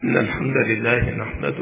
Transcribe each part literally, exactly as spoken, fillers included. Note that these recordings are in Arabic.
إن الحمد لله نحمده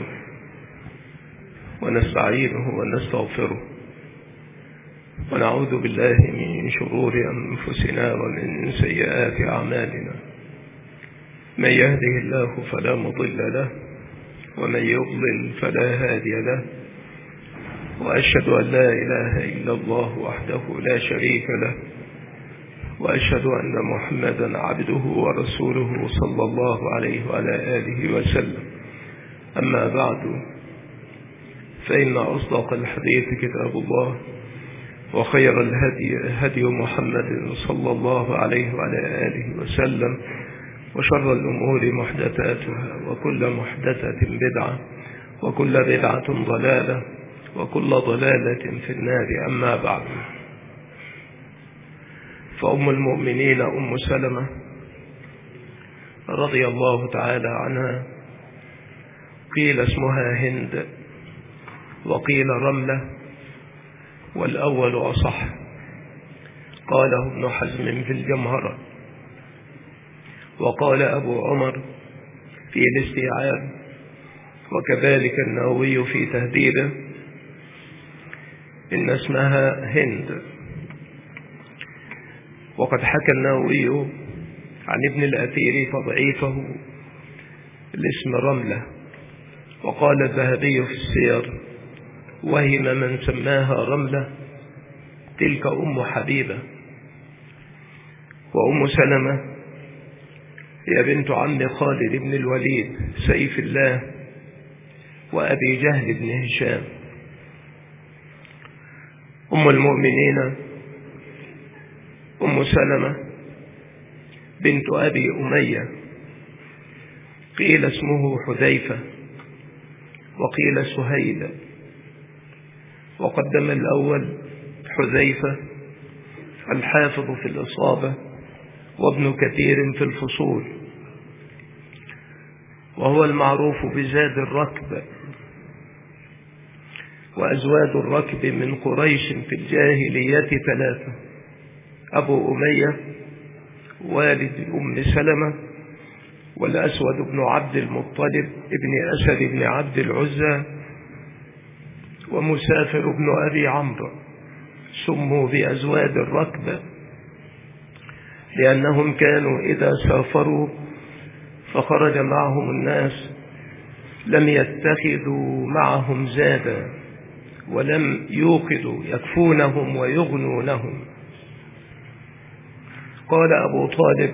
ونستعينه ونستغفره ونعوذ بالله من شرور أنفسنا ومن سيئات أعمالنا. من يهده الله فلا مضل له ومن يضلل فلا هادي له، وأشهد أن لا إله إلا الله وحده لا شريك له، وأشهد أن محمدا عبده ورسوله صلى الله عليه وعلى آله وسلم. أما بعد، فإن أصدق الحديث كتاب الله، وخير الهدي هدي محمد صلى الله عليه وعلى آله وسلم، وشر الأمور محدثاتها، وكل محدثة بدعة، وكل بدعة ضلالة، وكل ضلالة في النار. أما بعد، فأم المؤمنين أم سلمة رضي الله تعالى عنها قيل اسمها هند وقيل رملة، والأول أصح، قاله ابن حزم في الجمهرة، وقال أبو عمر في الاستيعاب، وكذلك النووي في تهذيبه إن اسمها هند. وقد حكى النووي عن ابن الأثير تضعيفه الاسم رملة، وقال الذهبي في السير وهم من سماها رملة، تلك أم حبيبة. وأم سلمة هي بنت عم خالد بن الوليد سيف الله وأبي جهل بن هشام. أم المؤمنين أم سلمة بنت أبي أمية، قيل اسمه حذيفة وقيل سهيل، وقدم الأول حذيفة الحافظ في الإصابة وابن كثير في الفصول، وهو المعروف بزاد الركب. وأزواد الركب من قريش في الجاهلية ثلاثة: أبو أمية والد أم سلمة، والأسود بن عبد المطلب ابن أسد بن عبد العزى، ومسافر بن أبي عمرو. سموا بأزواد الركب لأنهم كانوا إذا سافروا فخرج معهم الناس لم يتخذوا معهم زادا، ولم يوقدوا يكفونهم ويغنونهم. قال أبو طالب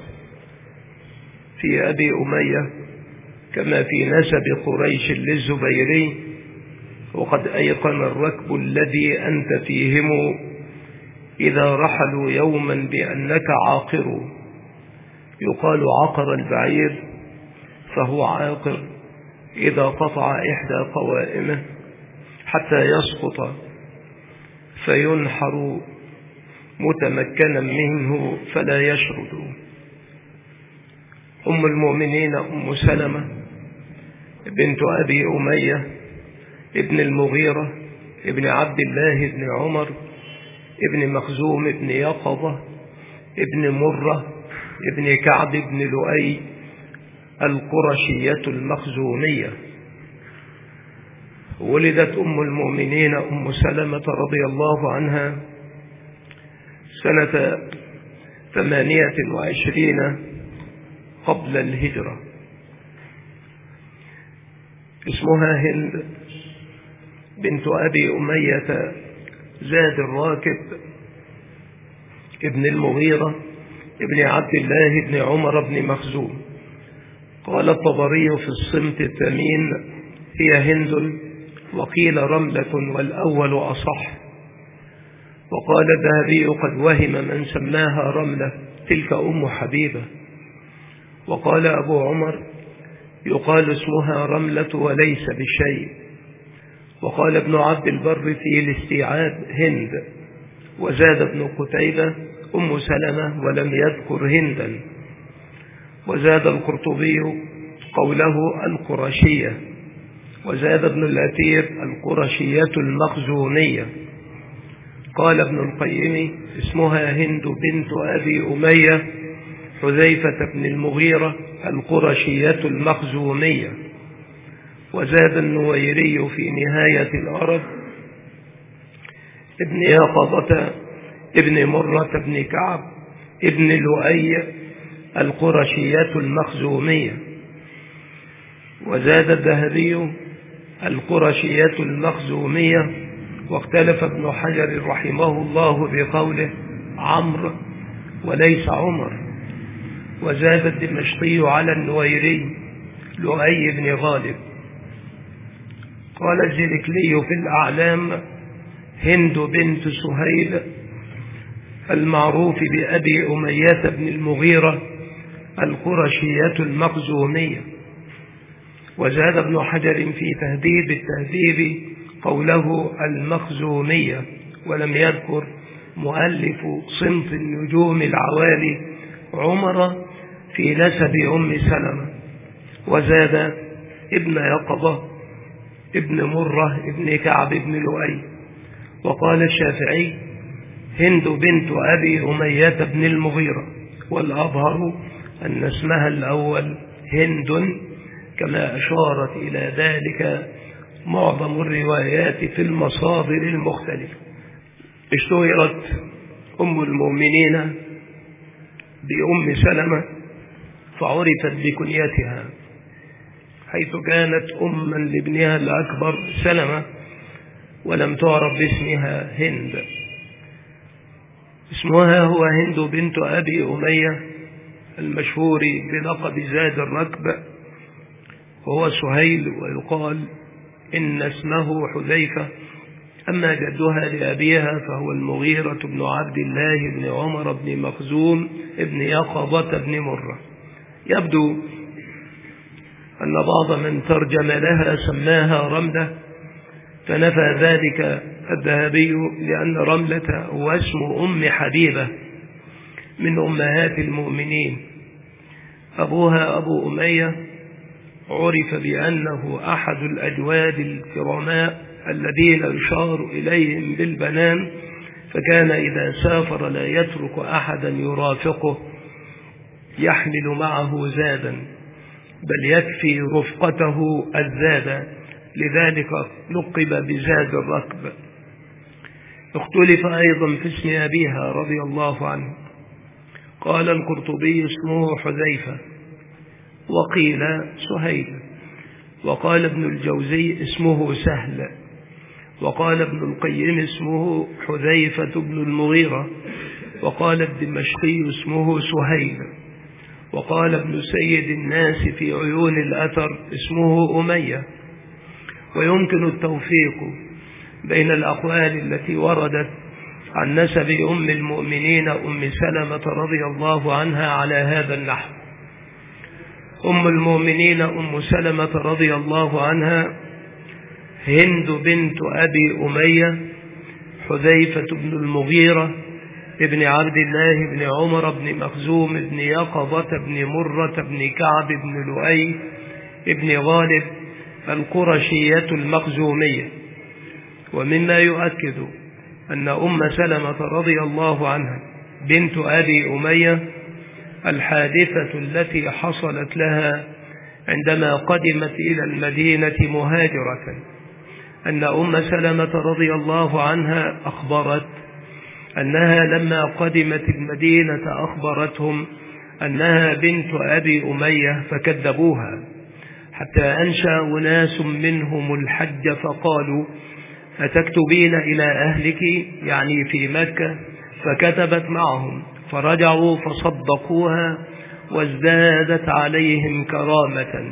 في أبي أمية كما في نسب قريش للزبيري: وقد أيقن الركب الذي أنت فيهم إذا رحلوا يوما بأنك عاقر. يقال عقر البعير فهو عاقر إذا قطع إحدى قوائمه حتى يسقط فينحر متمكنا منه فلا يشرد. أم المؤمنين أم سلمة بنت أبي أمية ابن المغيرة ابن عبد الله ابن عمر ابن مخزوم ابن يقظة ابن مرة ابن كعب بن لؤي القرشية المخزومية. ولدت أم المؤمنين أم سلمة رضي الله عنها سنة ثمانية وعشرين قبل الهجرة. اسمها هند بنت أبي أمية زاد الراكب ابن المغيرة ابن عبد الله ابن عمر بن مخزوم. قال الطبري في الصمت الثمين: هي هند، وقيل رملة والأول أصح. وقال الذهبي: قد وهم من سماها رملة، تلك أم حبيبة. وقال أبو عمر: يقال اسمها رملة وليس بشيء. وقال ابن عبد البر في الاستيعاب: هند. وزاد ابن قتيبة: أم سلمة، ولم يذكر هندا. وزاد القرطبي قوله القرشية. وزاد ابن الأثير القرشية المخزومية. قال ابن القيم: اسمها هند بنت أبي أمية حذيفة بن المغيرة القرشية المخزومية. وزاد النويري في نهاية العرب ابن يقظة ابن مرة ابن كعب ابن لؤي القرشية المخزومية. وزاد الذهبي القرشية المخزومية. واختلف ابن حجر رحمه الله بقوله عمرو وليس عمر. وزاد الدمشقي على النويري لؤي بن غالب. قال الزلكلي في الأعلام هند بنت سهيل المعروف بأبي أمية بن المغيرة القرشية المخزومية. وزاد ابن حجر في تهذيب التهذيب قوله المخزومية، ولم يذكر مؤلف صنف النجوم العوالي عمر في نسب أم سلمة. وزاد ابن يقظة ابن مرة ابن كعب بن لؤي. وقال الشافعي هند بنت أبي أمية بن المغيرة، والأظهر أن اسمها الأول هند كما أشارت إلى ذلك معظم الروايات في المصادر المختلفة. اشتهرت أم المؤمنين بأم سلمة فعرفت بكنيتها، حيث كانت أما لابنها الأكبر سلمة ولم تعرف باسمها هند. اسمها هو هند بنت أبي أمية المشهور بلقب زاد الركب، وهو سهيل، ويقال إن اسمه حذيفة. أما جدها لأبيها فهو المغيرة بن عبد الله بن عمر بن مخزوم بن يقظة بن مرة. يبدو أن بعض من ترجم لها سماها رملة، فنفى ذلك الذهبي لأن رملة هو اسم أم حبيبة من أمهات المؤمنين. أبوها أبو أمية عرف بأنه أحد الأجواد الكرماء الذين يشار إليهم بالبنان، فكان إذا سافر لا يترك أحدا يرافقه يحمل معه زادا، بل يكفي رفقته الزاد، لذلك لقب بزاد الركب. اختلف أيضا في اسم أبيها رضي الله عنه. قال القرطبي اسمه حذيفة، وقيل سهيل، وقال ابن الجوزي اسمه سهل، وقال ابن القيم اسمه حذيفة بن المغيرة، وقال الدمشقي اسمه سهيل، وقال ابن سيد الناس في عيون الأثر اسمه أمية. ويمكن التوفيق بين الأقوال التي وردت عن نسب أم المؤمنين أم سلمة رضي الله عنها على هذا النحو. أم المؤمنين أم سلمة رضي الله عنها هند بنت أبي أمية حذيفة بن المغيرة ابن عبد الله بن عمر بن مخزوم بن يقظة بن مرة بن كعب بن لؤي ابن غالب القرشية المخزومية. ومما يؤكد أن أم سلمة رضي الله عنها بنت أبي أمية الحادثة التي حصلت لها عندما قدمت إلى المدينة مهاجرة، أن أم سلمة رضي الله عنها أخبرت أنها لما قدمت المدينة أخبرتهم أنها بنت أبي أمية فكذبوها، حتى أنشأ أناس منهم الحج فقالوا أتكتبين إلى أهلك يعني في مكة؟ فكتبت معهم، فرجعوا فصدقوها وازدادت عليهم كرامة.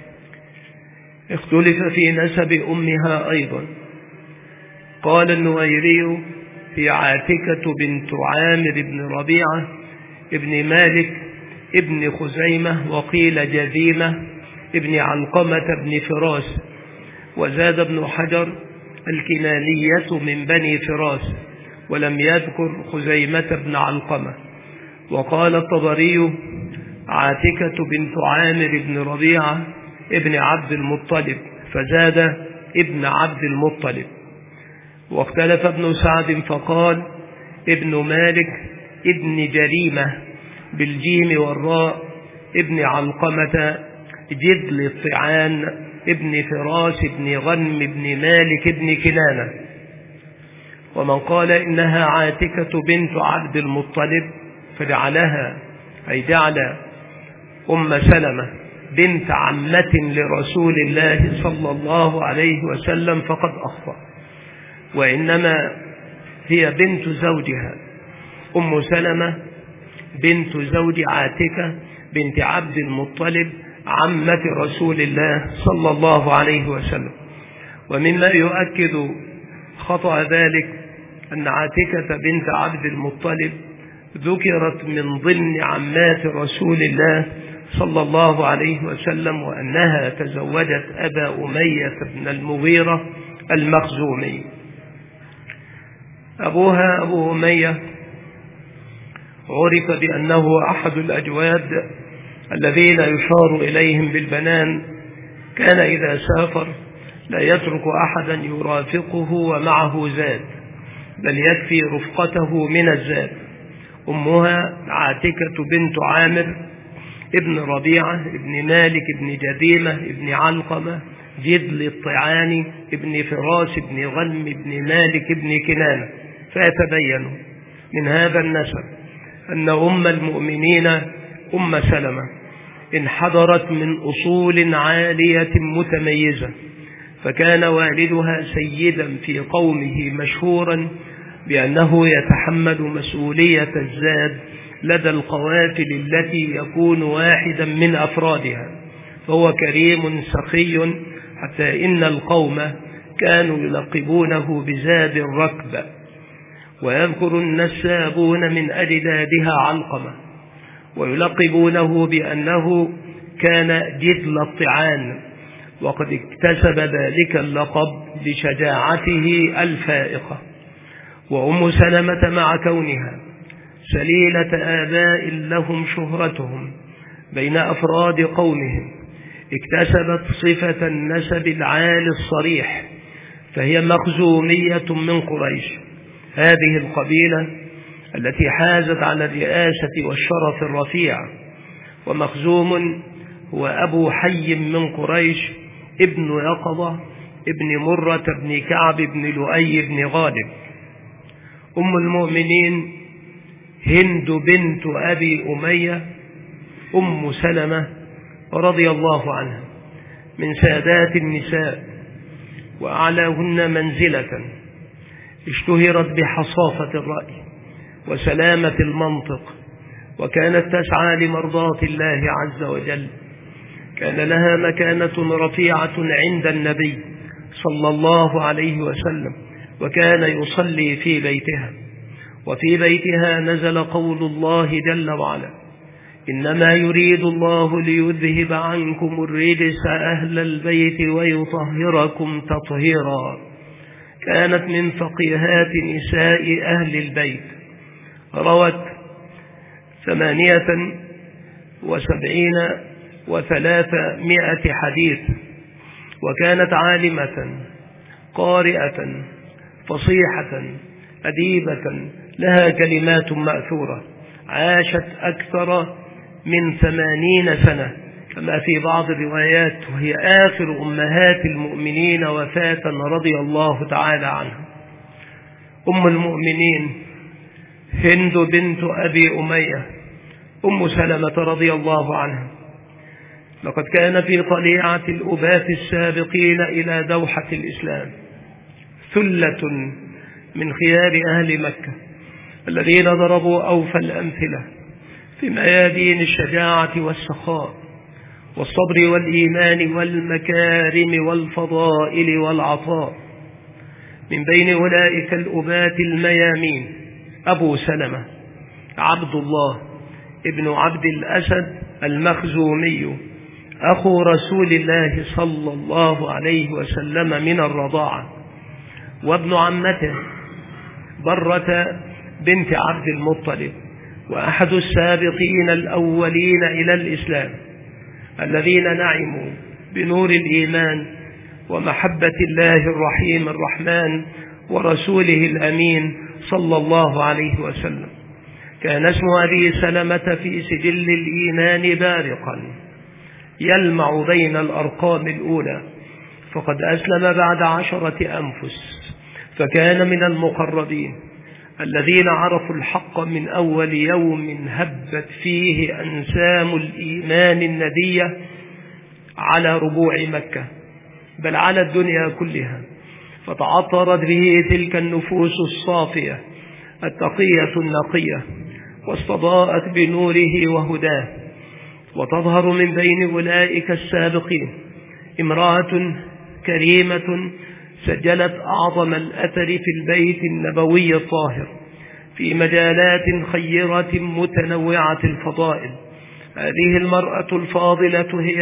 اختلف في نسب أمها أيضا. قال النويري في عاتكة بنت عامر بن ربيعة ابن مالك ابن خزيمة، وقيل جذيمة ابن علقمة بن فراس. وزاد ابن حجر الكنانية من بني فراس، ولم يذكر خزيمة بن علقمة. وقال الطبري عاتكة بنت عامر بن ربيعة ابن عبد المطلب، فزاد ابن عبد المطلب. واختلف ابن سعد فقال ابن مالك ابن جريمة بالجيم والراء ابن علقمة جدل الطعان ابن فراس ابن غنم ابن مالك ابن كنانة. ومن قال إنها عاتكة بنت عبد المطلب فجعلها أي جعل أم سلمة بنت عمة لرسول الله صلى الله عليه وسلم فقد أخطأ، وإنما هي بنت زوجها. أم سلمة بنت زوج عاتكة بنت عبد المطلب عمة رسول الله صلى الله عليه وسلم. ومما يؤكد خطأ ذلك أن عاتكة بنت عبد المطلب ذكرت من ضمن عمات رسول الله صلى الله عليه وسلم، وأنها تزوجت أبا أمية بن المغيرة المخزومي. أبوها أبو أمية عرف بأنه أحد الأجواد الذين يشار إليهم بالبنان، كان إذا سافر لا يترك أحدا يرافقه ومعه زاد، بل يكفي رفقته من الزاد. أمها عاتكة بنت عامر ابن ربيعة ابن مالك ابن جديمة ابن علقمة جدل الطعان ابن فراس ابن غنم ابن مالك ابن كنانة. فيتبين من هذا النسب أن أم المؤمنين أم سلمة انحدرت من أصول عالية متميزة، فكان والدها سيدا في قومه مشهورا بأنه يتحمل مسؤولية الزاد لدى القوافل التي يكون واحدا من أفرادها، فهو كريم سخي حتى إن القوم كانوا يلقبونه بزاد الركب. ويذكر النسابون من أجدادها علقمة ويلقبونه بأنه كان جدل الطعان، وقد اكتسب ذلك اللقب بشجاعته الفائقة. وأم سلمة مع كونها سليلة آباء لهم شهرتهم بين أفراد قومهم اكتسبت صفة النسب العالي الصريح، فهي مخزومية من قريش، هذه القبيلة التي حازت على الرئاسة والشرف الرفيع. ومخزوم هو أبو حي من قريش ابن يقظة ابن مرة بن كعب بن لؤي بن غالب. أم المؤمنين هند بنت أبي أمية أم سلمة رضي الله عنها من سادات النساء وأعلاهن منزلة، اشتهرت بحصافة الرأي وسلامة المنطق، وكانت تسعى لمرضاة الله عز وجل. كان لها مكانة رفيعة عند النبي صلى الله عليه وسلم، وكان يصلي في بيتها، وفي بيتها نزل قول الله جل وعلا: إنما يريد الله ليذهب عنكم الرجس أهل البيت ويطهركم تطهيرا. كانت من فقيهات نساء أهل البيت، روت ثمانية وسبعين وثلاثمائة حديث، وكانت عالمة قارئة فصيحة أديبة لها كلمات مأثورة، عاشت أكثر من ثمانين سنة كما في بعض الروايات، وهي آخر أمهات المؤمنين وفاة رضي الله تعالى عنها. أم المؤمنين هند بنت أبي أمية أم سلمة رضي الله عنها، لقد كان في طليعة الأباة السابقين إلى دوحة الإسلام ثلة من خيار أهل مكة الذين ضربوا أوفى الأمثلة في ميادين الشجاعة والسخاء والصبر والإيمان والمكارم والفضائل والعطاء. من بين أولئك الأباة الميامين أبو سلمة عبد الله ابن عبد الأسد المخزومي أخو رسول الله صلى الله عليه وسلم من الرضاعة، وابن عمته برة بنت عبد المطلب، وأحد السابقين الأولين إلى الإسلام الذين نعموا بنور الإيمان ومحبة الله الرحيم الرحمن ورسوله الأمين صلى الله عليه وسلم. كان اسم أبي سلمة في سجل الإيمان بارقا يلمع بين الأرقام الأولى، فقد أسلم بعد عشرة أنفس، فكان من المقربين الذين عرفوا الحق من أول يوم هبت فيه أنسام الإيمان الندية على ربوع مكة، بل على الدنيا كلها، فتعطرت به تلك النفوس الصافية التقية النقية، واستضاءت بنوره وهداه. وتظهر من بين أولئك السابقين امرأة كريمة سجلت أعظم الأثر في البيت النبوي الطاهر في مجالات خيرة متنوعة الفضائل. هذه المرأة الفاضلة هي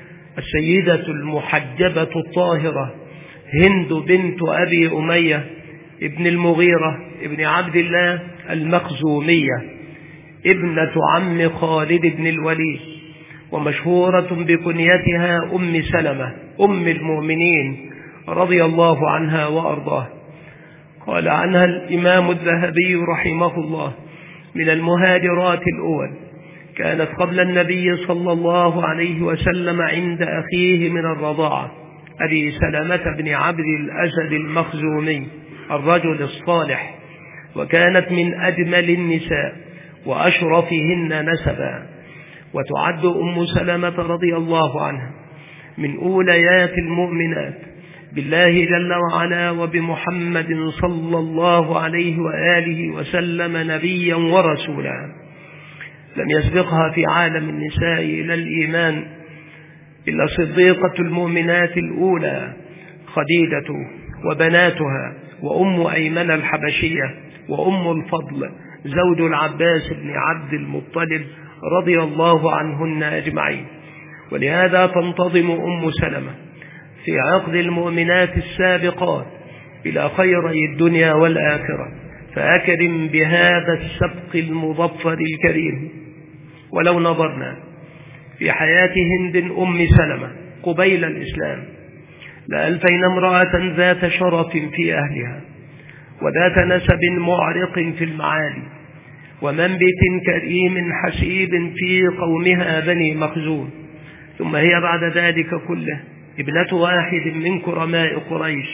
السيدة المحجبة الطاهرة هند بنت أبي أمية ابن المغيرة ابن عبد الله المخزومية، ابنة عم خالد بن الوليد، ومشهورة بكنيتها أم سلمة أم المؤمنين رضي الله عنها وأرضاه. قال عنها الإمام الذهبي رحمه الله: من المهاجرات الأول، كانت قبل النبي صلى الله عليه وسلم عند أخيه من الرضاعة أبي سلمة بن عبد الأسد المخزومي الرجل الصالح، وكانت من أجمل النساء وأشرفهن نسبا، وتعد أم سلمة رضي الله عنها من أوليات المؤمنات بالله جل وعلا وبمحمد صلى الله عليه وآله وسلم نبيا ورسولا. لم يسبقها في عالم النساء إلى الإيمان إلا صديقة المؤمنات الأولى خديجة وبناتها، وأم أيمن الحبشية، وأم الفضل زوج العباس بن عبد المطلب رضي الله عنهن أجمعين. ولهذا تنتظم أم سلمة في عقد المؤمنات السابقات إلى خيري الدنيا والآخرة، فأكرم بهذا السبق المظفر الكريم. ولو نظرنا في حياة هند أم سلمة قبيل الإسلام لألفين امرأة ذات شرف في أهلها، وذات نسب معرق في المعالي، ومنبت كريم حسيب في قومها بني مخزوم. ثم هي بعد ذلك كله ابنة واحد من كرماء قريش،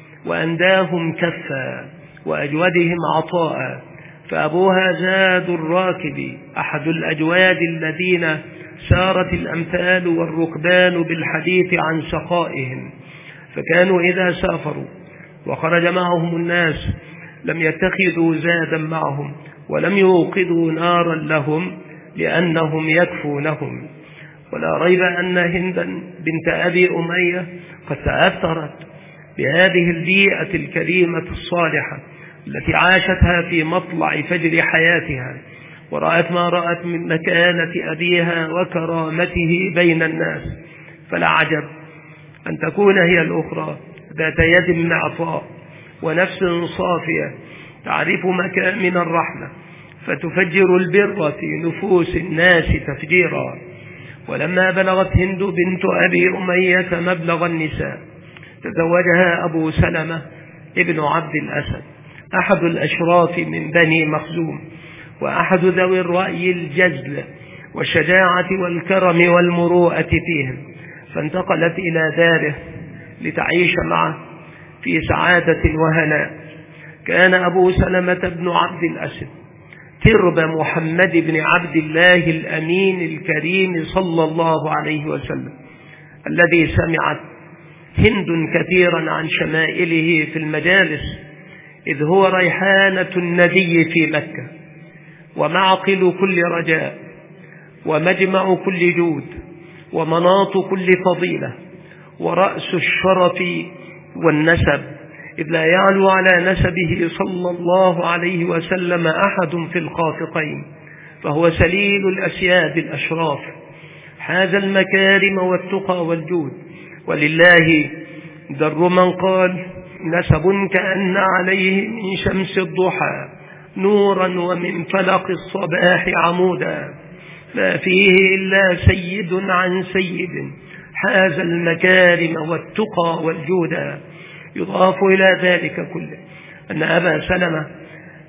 وأنداهم كفا وأجودهم عطاء، فأبوها زاد الراكب أحد الأجواد الذين سارت الأمثال والركبان بالحديث عن سخائهم، فكانوا إذا سافروا وخرج معهم الناس لم يتخذوا زادا معهم ولم يوقدوا نارا لهم لأنهم يكفونهم. ولا ريب أن هندا بنت أبي أمية قد تأثرت بهذه البيئة الكريمة الصالحة التي عاشتها في مطلع فجر حياتها، ورأت ما رأت من مكانة أبيها وكرامته بين الناس، فلا عجب أن تكون هي الأخرى ذات يد معطاء ونفس صافية تعرف مكامن الرحمة فتفجر البر في نفوس الناس تفجيرا. ولما بلغت هند بنت أبي أمية مبلغ النساء تزوجها أبو سلمة ابن عبد الأسد أحد الأشراف من بني مخزوم، وأحد ذوي الرأي الجزل والشجاعة والكرم والمروءة فيهم، فانتقلت إلى داره لتعيش معه في سعادة وهناء. كان أبو سلمة بن عبد الأسد ترب محمد بن عبد الله الأمين الكريم صلى الله عليه وسلم، الذي سمعت هند كثيرا عن شمائله في المجالس، إذ هو ريحانة الندي في مكة، ومعقل كل رجاء، ومجمع كل جود، ومناط كل فضيلة، ورأس الشرف والنسب، إذ لا يعلو على نسبه صلى الله عليه وسلم أحد في الخافقين، فهو سليل الأسياد الأشراف، حاز المكارم والتقى والجود. ولله در من قال: نسب كأن عليه من شمس الضحى نورا ومن فلق الصباح عمودا، ما فيه إلا سيد عن سيد حاز المكارم والتقى والجودا. يضاف إلى ذلك كله أن أبا سلمة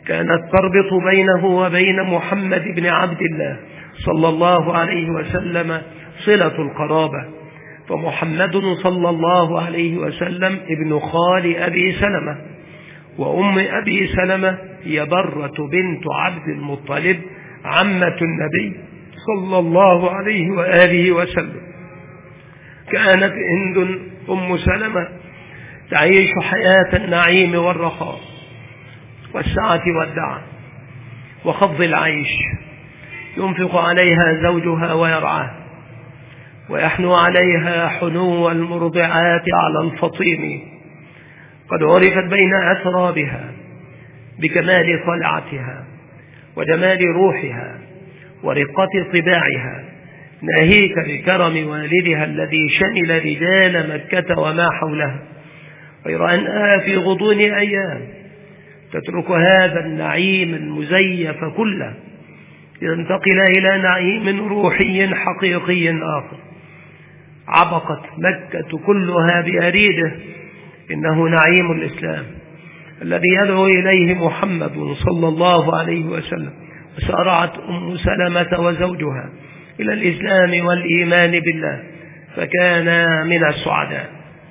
كانت تربط بينه وبين محمد بن عبد الله صلى الله عليه وسلم صلة القرابة، فمحمد صلى الله عليه وسلم ابن خال أبي سلمة، وأم أبي سلمة هي برة بنت عبد المطلب عمة النبي صلى الله عليه وآله وسلم. كانت هند أم سلمة تعيش حياة النعيم والرخاء والسعة والدعة وخفض العيش، ينفق عليها زوجها ويرعاها، ويحنو عليها حنو المرضعات على الفطيم. قد عرفت بين أثرابها بكمال طلعتها وجمال روحها ورقة طباعها، ناهيك بكرم والدها الذي شمل رجال مكة وما حولها، غير أنها في غضون أيام تترك هذا النعيم المزيف كله لتنتقل إلى نعيم روحي حقيقي آخر. عبقت مكة كلها بأريده، إنه نعيم الإسلام الذي يدعو إليه محمد صلى الله عليه وسلم. وسارعت أم سلمة وزوجها إلى الإسلام والإيمان بالله، فكانا من السعداء.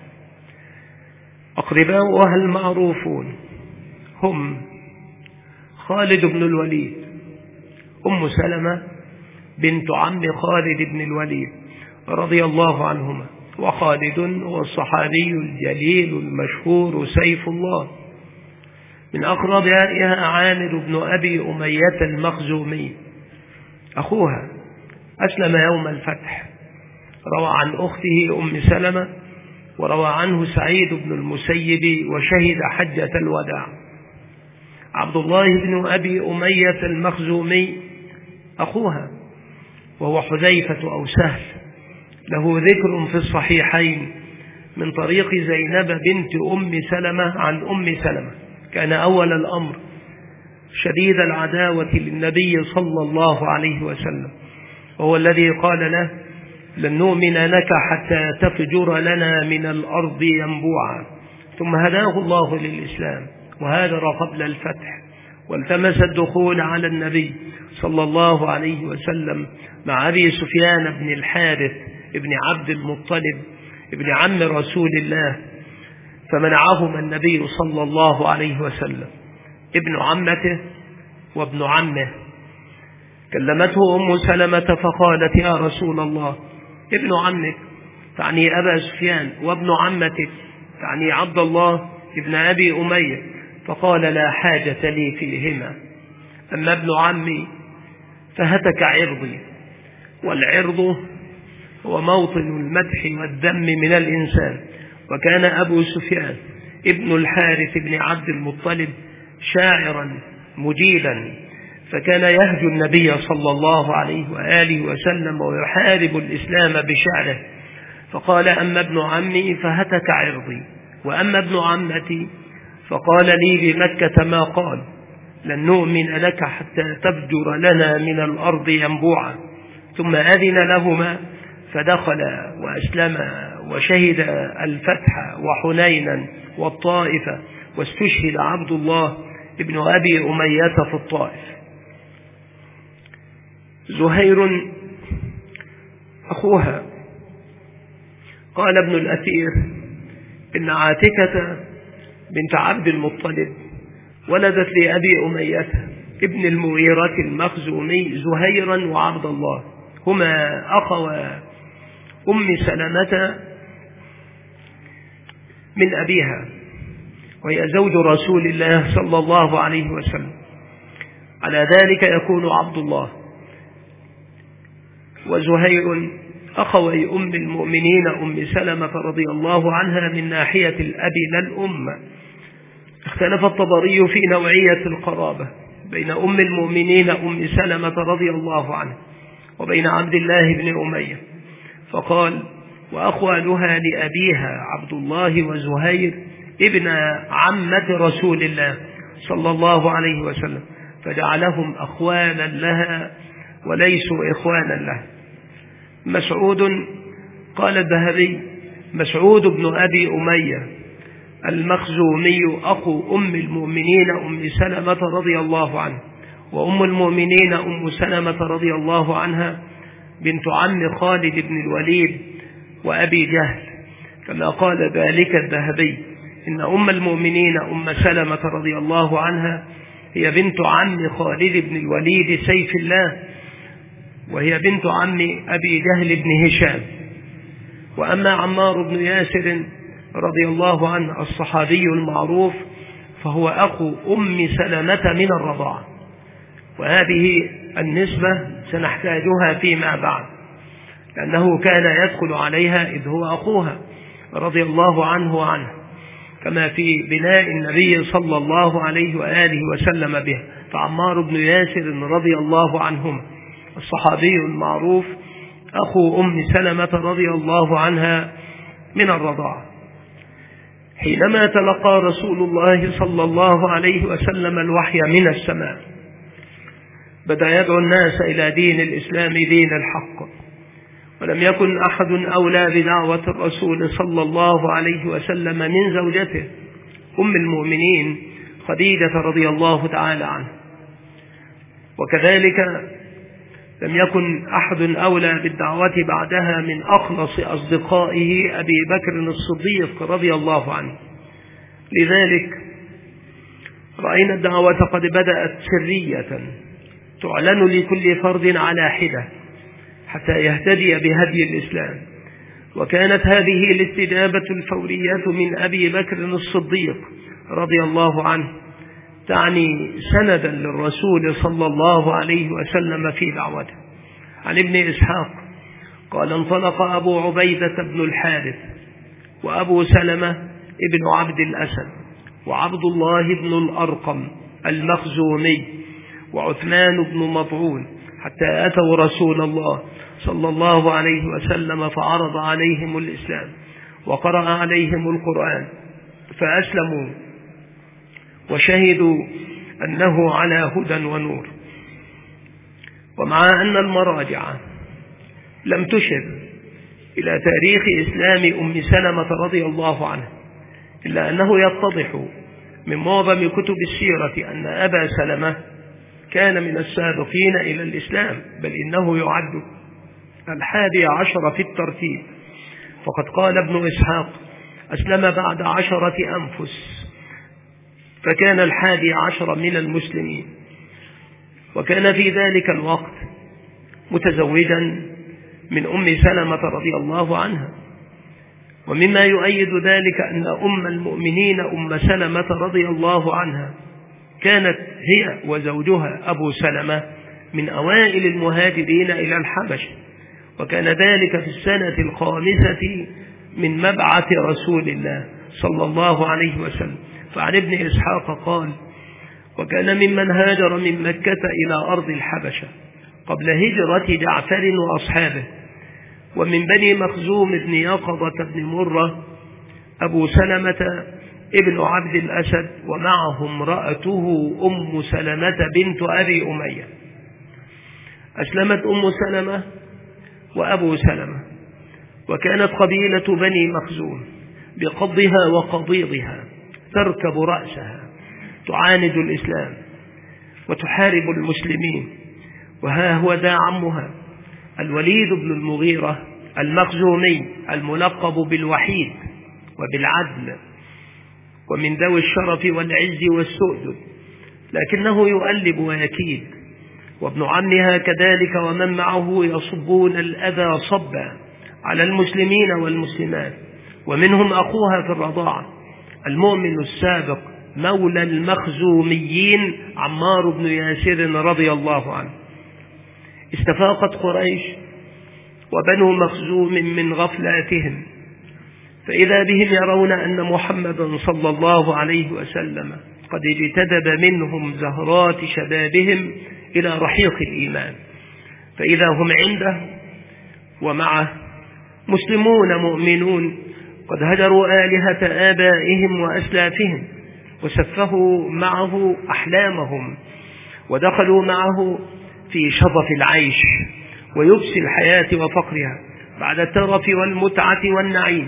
أقرباؤها المعروفون هم خالد بن الوليد، أم سلمة بنت عم خالد بن الوليد رضي الله عنهما، وخالد هو الصحابي الجليل المشهور سيف الله. من أقربائها عامر بن أبي أمية المخزومي أخوها، أسلم يوم الفتح، روى عن أخته أم سلمة، وروى عنه سعيد بن المسيب وشهد حجة الوداع. عبد الله بن أبي أمية المخزومي أخوها، وهو حذيفة أو سهل، له ذكر في الصحيحين من طريق زينب بنت أم سلمة عن أم سلمة. كان أول الأمر شديد العداوة للنبي صلى الله عليه وسلم، وهو الذي قال له: لن نؤمن لك حتى تفجر لنا من الأرض ينبوعا. ثم هداه الله للإسلام وهاجر قبل الفتح، والتمس الدخول على النبي صلى الله عليه وسلم مع أبي سفيان بن الحارث ابن عبد المطلب ابن عم رسول الله، فمنعهما النبي صلى الله عليه وسلم. ابن عمته وابن عمه. كلمته أم سلمة فقالت: يا رسول الله، ابن عمك تعني أبا سفيان، وابن عمتك تعني عبد الله ابن أبي أمية. فقال: لا حاجة لي فيهما، أما ابن عمي فهتك عرضي، والعرض هو موطن المدح والذم من الإنسان. وكان أبو سفيان ابن الحارث بن عبد المطلب شاعرا مجيدا، فكان يهجو النبي صلى الله عليه وآله وسلم ويحارب الإسلام بشعره. فقال: أما ابن عمي فهتك عرضي، وأما ابن عمتي فقال لي بمكة ما قال: لن نؤمن لك حتى تفجر لنا من الأرض ينبوعا. ثم أذن لهما فدخلا وأسلما وشهد الفتح وحنينا والطائفة، واستشهد عبد الله ابن أبي أمية في الطائف. زهير أخوها. قال ابن الأثير إن عاتكة بنت عبد المطلب ولدت لأبي أمية ابن المغيرة المخزومي زهيرا وعبد الله، هما أخوى أم سلمة من أبيها، وهي زوج رسول الله صلى الله عليه وسلم. على ذلك يكون عبد الله وزهير أخوي أم المؤمنين أم سلمة رضي الله عنها من ناحية الأب لا الأم. اختلف الطبري في نوعية القرابة بين أم المؤمنين أم سلمة رضي الله عنها وبين عبد الله بن أمية، فقال: وأخوالها لأبيها عبد الله وزهير ابن عمة رسول الله صلى الله عليه وسلم، فجعلهم أخوانا لها وليسوا إخوانا لها. مسعود. قال الذهبي: مسعود بن أبي أمية المخزومي أخو أم المؤمنين أم سلمة رضي الله عنها، وأم المؤمنين أم سلمة رضي الله عنها بنت عم خالد بن الوليد وأبي جهل، كما قال ذلك الذهبي إن أم المؤمنين أم سلمة رضي الله عنها هي بنت عم خالد بن الوليد سيف الله، وهي بنت عم أبي جهل بن هشام. وأما عمار بن ياسر رضي الله عنه الصحابي المعروف فهو أخو أم سلمة من الرضاعة، وهذه النسبة سنحتاجها فيما بعد، لأنه كان يدخل عليها إذ هو أخوها رضي الله عنه وعنه، كما في بناء النبي صلى الله عليه وآله وسلم به. فعمار بن ياسر رضي الله عنهما الصحابي المعروف أخو أم سلمة رضي الله عنها من الرضاعة. حينما تلقى رسول الله صلى الله عليه وسلم الوحي من السماء بدأ يدعو الناس إلى دين الإسلام دين الحق، ولم يكن أحد أولى بدعوة الرسول صلى الله عليه وسلم من زوجته أم المؤمنين خديجة رضي الله تعالى عنها، وكذلك لم يكن أحد أولى بالدعوة بعدها من أخلص أصدقائه أبي بكر الصديق رضي الله عنه. لذلك رأينا الدعوة قد بدأت سرية تعلن لكل فرد على حدة حتى يهتدي بهدي الإسلام، وكانت هذه الاستجابة الفورية من أبي بكر الصديق رضي الله عنه تعني سندا للرسول صلى الله عليه وسلم في دعوته. عن ابن إسحاق قال انطلق أبو عبيدة بن الحارث وأبو سلمة ابن عبد الأسد وعبد الله بن الأرقم المخزومي وعثمان بن مطعون حتى أتوا رسول الله صلى الله عليه وسلم فعرض عليهم الإسلام وقرأ عليهم القرآن فأسلموا وشهدوا أنه على هدى ونور. ومع أن المراجع لم تشر إلى تاريخ إسلام أم سلمة رضي الله عنها، إلا أنه يتضح من معظم كتب السيرة أن أبا سلمة كان من السابقين إلى الإسلام، بل إنه يعد الحادي عشر في الترتيب، فقد قال ابن إسحاق أسلم بعد عشرة أنفس، فكان الحادي عشر من المسلمين، وكان في ذلك الوقت متزوجا من أم سلمة رضي الله عنها. ومما يؤيد ذلك أن أم المؤمنين أم سلمة رضي الله عنها كانت هي وزوجها أبو سلمة من أوائل المهاجرين إلى الحبش، وكان ذلك في السنة الخامسة من مبعث رسول الله صلى الله عليه وسلم. فعن ابن إسحاق قال وكان ممن هاجر من مكة إلى أرض الحبشة قبل هجرة جعفر وأصحابه، ومن بني مخزوم بن يقظة بن مرة أبو سلمة ابن عبد الأسد، ومعه امرأته أم سلمة بنت أبي أمية. أسلمت أم سلمة وأبو سلمة، وكانت قبيلة بني مخزوم بقضها وقضيضها تركب رأسها تعاند الإسلام وتحارب المسلمين. وها هو ذا عمها الوليد بن المغيرة المخزومي الملقب بالوحيد وبالعدل ومن ذوي الشرف والعز والسؤدد، لكنه يؤلب ويكيد، وابن عمها كذلك ومن معه يصبون الأذى صبا على المسلمين والمسلمات، ومنهم أخوها في الرضاعة المؤمن السابق مولى المخزوميين عمار بن ياسر رضي الله عنه. استفاقت قريش وبنو مخزوم من غفلاتهم، فإذا بهم يرون أن محمدا صلى الله عليه وسلم قد اجتذب منهم زهرات شبابهم إلى رحيق الإيمان، فإذا هم عنده ومعه مسلمون مؤمنون قد هجروا آلهة آبائهم وأسلافهم وسفهوا معه أحلامهم ودخلوا معه في شظف العيش ويبس الحياة وفقرها بعد الترف والمتعة والنعيم،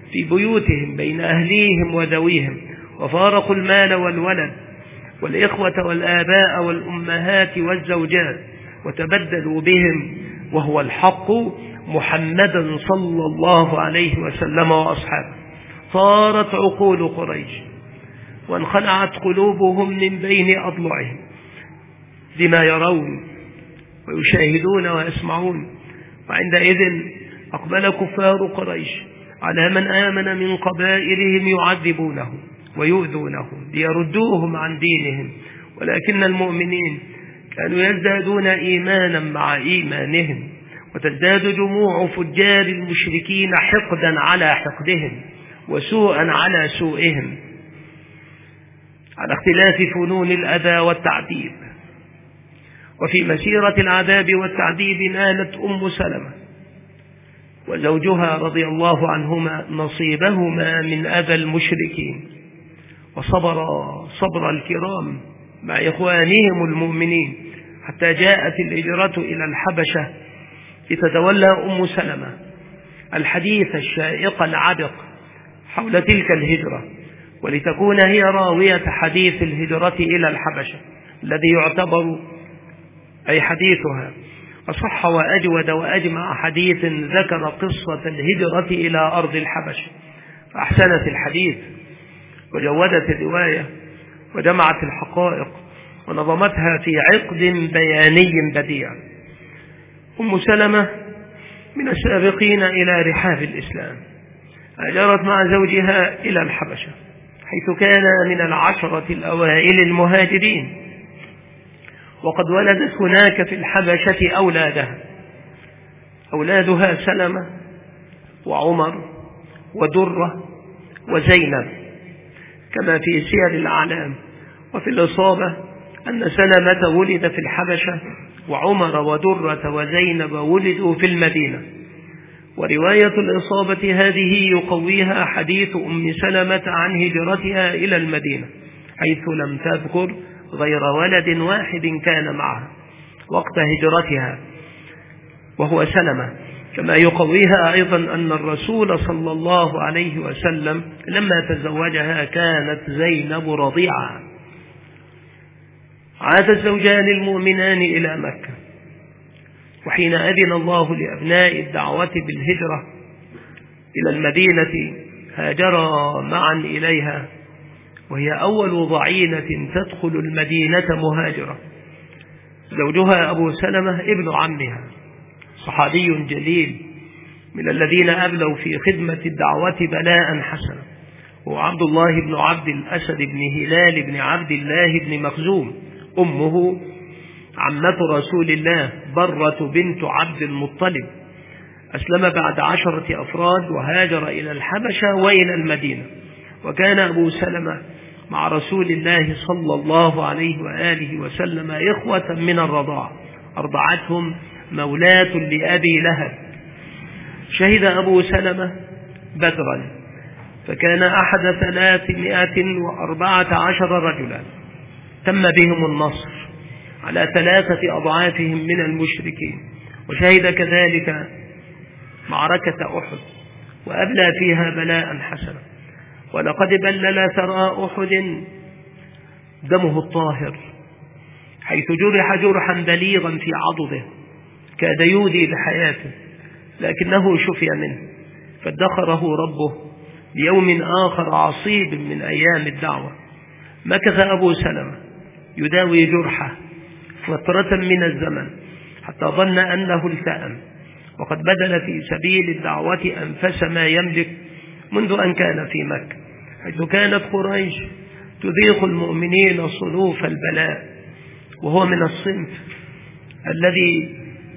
في بيوتهم بين أهليهم وذويهم، وفارقوا المال والولد والإخوة والآباء والأمهات والزوجات، وتبدلوا بهم وهو الحق محمدا صلى الله عليه وسلم وأصحابه. صارت عقول قريش وانخلعت قلوبهم من بين أضلعهم بما يرون ويشاهدون ويسمعون. وعندئذ أقبل كفار قريش على من آمن من قبائلهم يعذبونه ويؤذونه ليردوهم عن دينهم، ولكن المؤمنين كانوا يزدادون إيمانا مع إيمانهم، وتزداد جموع فجار المشركين حقدا على حقدهم وسوءا على سوءهم، على اختلاف فنون الأذى والتعذيب. وفي مسيرة العذاب والتعذيب نالت أم سلمة وزوجها رضي الله عنهما نصيبهما من أذى المشركين، وصبر صبر الكرام مع إخوانهم المؤمنين حتى جاءت الهجرة إلى الحبشة لتتولى أم سلمة الحديث الشائق العبق حول تلك الهجرة، ولتكون هي راوية حديث الهجرة إلى الحبشة الذي يعتبر أي حديثها أصح وأجود وأجمع حديث ذكر قصة الهجرة إلى أرض الحبشة، فأحسنت الحديث وجودت الرواية وجمعت الحقائق ونظمتها في عقد بياني بديع. أم سلمة من السابقين إلى رحاب الإسلام، هاجرت مع زوجها إلى الحبشة حيث كان من العشرة الأوائل المهاجرين، وقد ولدت هناك في الحبشة أولادها أولادها سلمة وعمر ودرة وزينب، كما في سير الأعلام. وفي الإصابة أن سلمة ولد في الحبشة وعمر ودرة وزينب ولدوا في المدينة. ورواية الإصابة هذه يقويها حديث أم سلمة عن هجرتها إلى المدينة، حيث لم تذكر غير ولد واحد كان معها وقت هجرتها وهو سلمة. كما يقويها أيضا أن الرسول صلى الله عليه وسلم لما تزوجها كانت زينب رضيعة. عاد الزوجان المؤمنان إلى مكة، وحين أذن الله لأبناء الدعوة بالهجرة إلى المدينة هاجرا معا إليها، وهي أول ضعينة تدخل المدينة مهاجرة. زوجها أبو سلمة ابن عمها صحابي جليل من الذين أبلوا في خدمة الدعوة بلاء حسنا، هو عبد الله بن عبد الأسد بن هلال بن عبد الله بن مخزوم. أمه عمة رسول الله برة بنت عبد المطلب، أسلم بعد عشرة أفراد وهاجر إلى الحبشة وإلى المدينة. وكان أبو سلمة مع رسول الله صلى الله عليه وآله وسلم إخوة من الرضاع، أرضعتهم مولاة لأبي لهب. شهد أبو سلمة بدرا فكان أحد ثلاثمائة وأربعة عشر رجلا، تم بهم النصر على ثلاثة أضعافهم من المشركين. وشهد كذلك معركة أحد وأبلى فيها بلاء حسنا. ولقد بلل ثراء أحد دمه الطاهر، حيث جرح جرحا بليغا في عضده كاد يودي بحياته، لكنه شفي منه فادخره ربه ليوم آخر عصيب من أيام الدعوة. مكث أبو سلمة يداوي جرحه فترة من الزمن حتى ظن أنه التأم، وقد بذل في سبيل الدعوة أنفس ما يملك منذ أن كان في مكة، حيث كانت قريش تذيق المؤمنين صنوف البلاء، وهو من الصنف الذي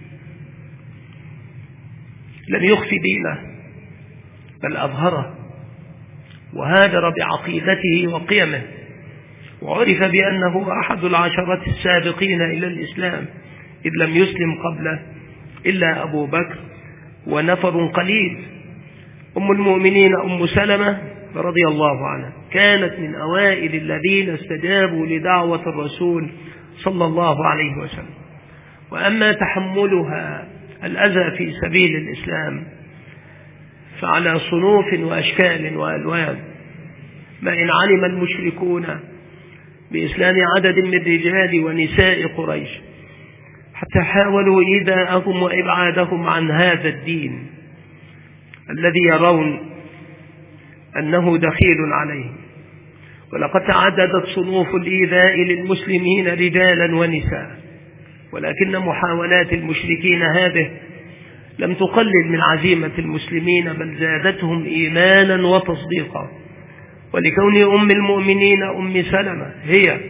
لم يخفي دينه بل أظهره، وهاجر بعقيدته وقيمه، وعرف بأنه أحد العشرة السابقين إلى الإسلام، إذ لم يسلم قبله إلا أبو بكر ونفر قليل. أم المؤمنين أم سلمة رضي الله عنها كانت من أوائل الذين استجابوا لدعوة الرسول صلى الله عليه وسلم. وأما تحملها الأذى في سبيل الإسلام فعلى صنوف وأشكال وألوان. ما إن علم المشركون بإسلام عدد من رجال ونساء قريش حتى حاولوا إيذاءهم وإبعادهم عن هذا الدين الذي يرون أنه دخيل عليهم. ولقد تعددت صنوف الإيذاء للمسلمين رجالا ونساء، ولكن محاولات المشركين هذه لم تقلل من عزيمة المسلمين، بل زادتهم إيمانا وتصديقا. ولكون أم المؤمنين أم سلمة هي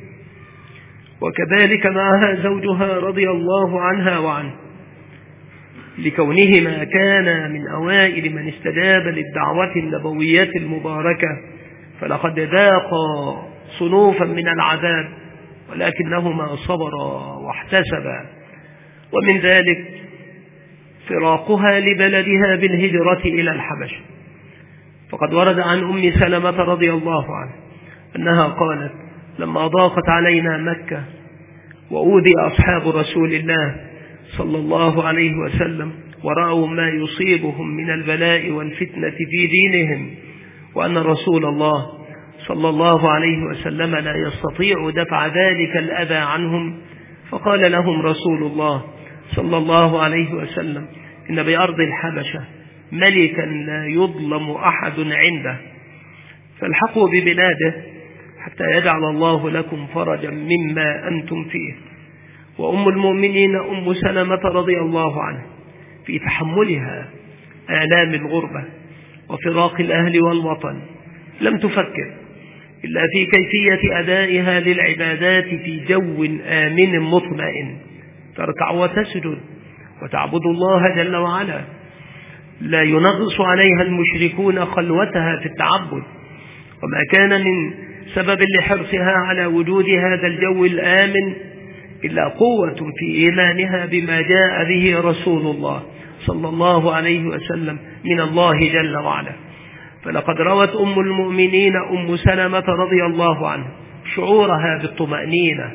وكذلك معها زوجها رضي الله عنها وعنه، لكونهما كان من أوائل من استجاب للدعوة النبوية المباركة، فلقد ذاقا صنوفا من العذاب ولكنهما صبرا واحتسبا. ومن ذلك فراقها لبلدها بالهجرة إلى الحبشة. فقد ورد عن أم سلمة رضي الله عنها أنها قالت: لما ضاقت علينا مكة وأوذي أصحاب رسول الله صلى الله عليه وسلم ورأوا ما يصيبهم من البلاء والفتنة في دينهم، وأن رسول الله صلى الله عليه وسلم لا يستطيع دفع ذلك الأذى عنهم، فقال لهم رسول الله صلى الله عليه وسلم: إن بأرض الحبشة ملكا لا يظلم أحد عنده، فالحقوا ببلاده حتى يجعل الله لكم فرجا مما أنتم فيه. وأم المؤمنين أم سلمة رضي الله عنها في تحملها آلام الغربة وفراق الأهل والوطن لم تفكر إلا في كيفية أدائها للعبادات في جو آمن مطمئن، تركع وتسجد وتعبد الله جل وعلا، لا ينغص عليها المشركون خلوتها في التعبد. وما كان من سبب لحرصها على وجود هذا الجو الآمن إلا قوة في إيمانها بما جاء به رسول الله صلى الله عليه وسلم من الله جل وعلا. فلقد روت أم المؤمنين أم سلمة رضي الله عنها شعورها بالطمأنينة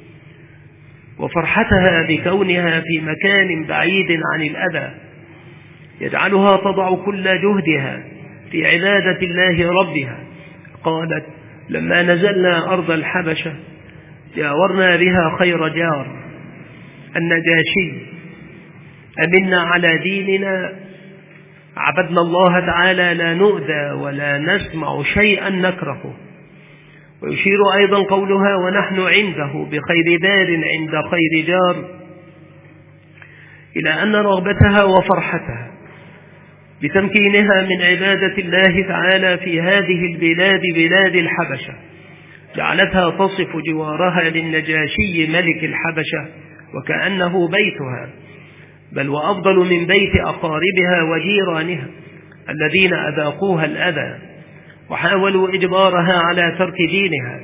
وفرحتها بكونها في مكان بعيد عن الأذى يجعلها تضع كل جهدها في عبادة الله ربها. قالت: لما نزلنا أرض الحبشة جاورنا بها خير جار النجاشي، أمنا على ديننا، عبدنا الله تعالى لا نؤذى ولا نسمع شيئا نكرهه. ويشير أيضا قولها: ونحن عنده بخير دار عند خير جار، إلى أن رغبتها وفرحتها بتمكينها من عبادة الله تعالى في هذه البلاد بلاد الحبشة جعلتها تصف جوارها للنجاشي ملك الحبشة وكأنه بيتها، بل وأفضل من بيت أقاربها وجيرانها الذين أذاقوها الأذى وحاولوا إجبارها على ترك دينها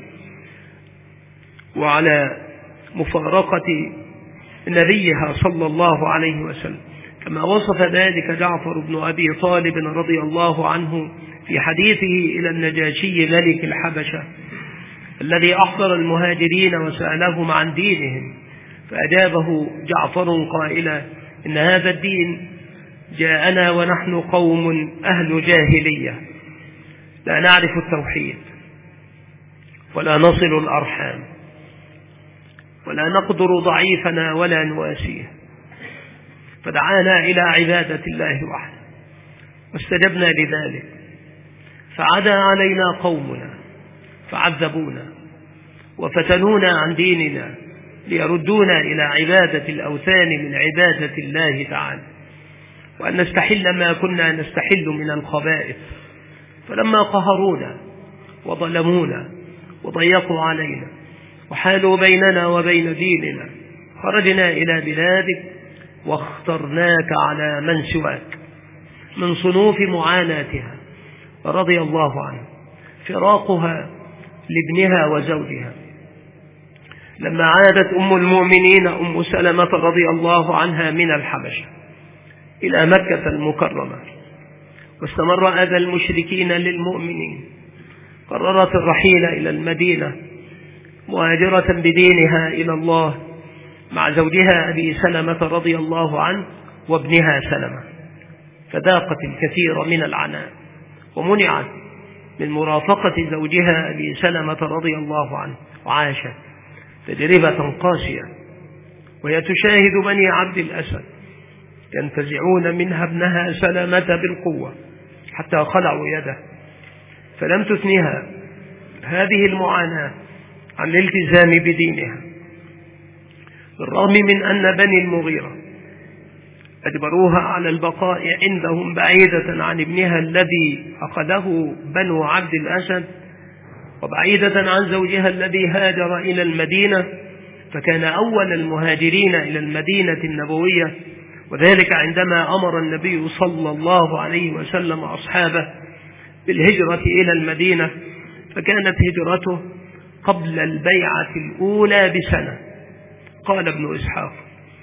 وعلى مفارقة نبيها صلى الله عليه وسلم، كما وصف ذلك جعفر بن أبي طالب رضي الله عنه في حديثه إلى النجاشي ملك الحبشة الذي أحضر المهاجرين وسألهم عن دينهم، فأجابه جعفر قائلا: إن هذا الدين جاءنا ونحن قوم أهل جاهلية لا نعرف التوحيد ولا نصل الأرحام ولا نقدر ضعيفنا ولا نواسيه، فدعانا إلى عبادة الله وحده واستجبنا لذلك، فعدا علينا قومنا فعذبونا وفتنونا عن ديننا ليردونا إلى عبادة الأوثان من عبادة الله تعالى، وأن نستحل ما كنا نستحل من الخبائث. فلما قهرونا وظلمونا وضيقوا علينا وحالوا بيننا وبين ديننا خرجنا إلى بلادك واخترناك على من سواك من صنوف معاناتها. رضي الله عنها فراقها لابنها وزوجها. لما عادت أم المؤمنين أم سلمة رضي الله عنها من الحبشة إلى مكة المكرمة واستمر أذى المشركين للمؤمنين، قررت الرحيل إلى المدينة مهاجرة بدينها إلى الله مع زوجها أبي سلمة رضي الله عنه وابنها سلمة. فذاقت الكثير من العناء ومنعت من مرافقة زوجها أبي سلمة رضي الله عنه، وعاشت تجربة قاسية وهي تشاهد بني عبد الأسد ينتزعون منها ابنها سلمة بالقوة حتى خلعوا يده، فلم تثنها هذه المعاناة عن الالتزام بدينها، بالرغم من أن بني المغيرة أجبروها على البقاء عندهم بعيدة عن ابنها الذي أخذه بنو عبد الأسد، وبعيدة عن زوجها الذي هاجر إلى المدينة، فكان أول المهاجرين إلى المدينة النبوية، وذلك عندما أمر النبي صلى الله عليه وسلم أصحابه بالهجرة إلى المدينة، فكانت هجرته قبل البيعة الأولى بسنة. قال ابن إسحاق: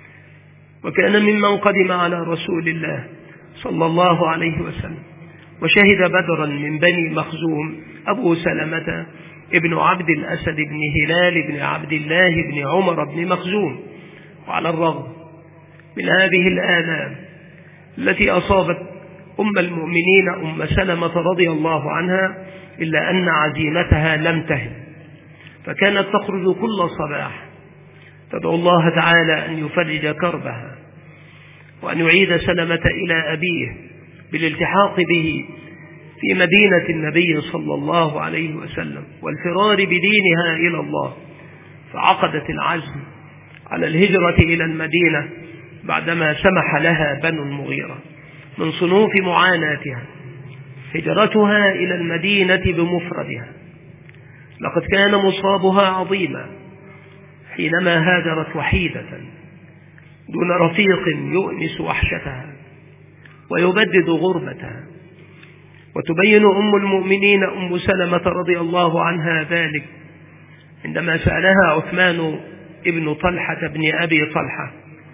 وكان ممن قدم على رسول الله صلى الله عليه وسلم وشهد بدرا من بني مخزوم أبو سلمة ابن عبد الأسد بن هلال بن عبد الله بن عمر بن مخزوم. وعلى الرغم من هذه الآلام التي أصابت أم المؤمنين أم سلمة رضي الله عنها، إلا أن عزيمتها لم تهن، فكانت تخرج كل صباح تدعو الله تعالى أن يفرج كربها وأن يعيد سلمة إلى أبيه بالالتحاق به في مدينة النبي صلى الله عليه وسلم والفرار بدينها إلى الله، فعقدت العزم على الهجرة إلى المدينة بعدما سمح لها بنو المغيرة. من صنوف معاناتها هجرتها إلى المدينة بمفردها، لقد كان مصابها عظيما حينما هاجرت وحيدة دون رفيق يؤنس وحشتها ويبدد غربتها. وتبين أم المؤمنين أم سلمة رضي الله عنها ذلك عندما سألها عثمان ابن طلحة بن أبي طلحة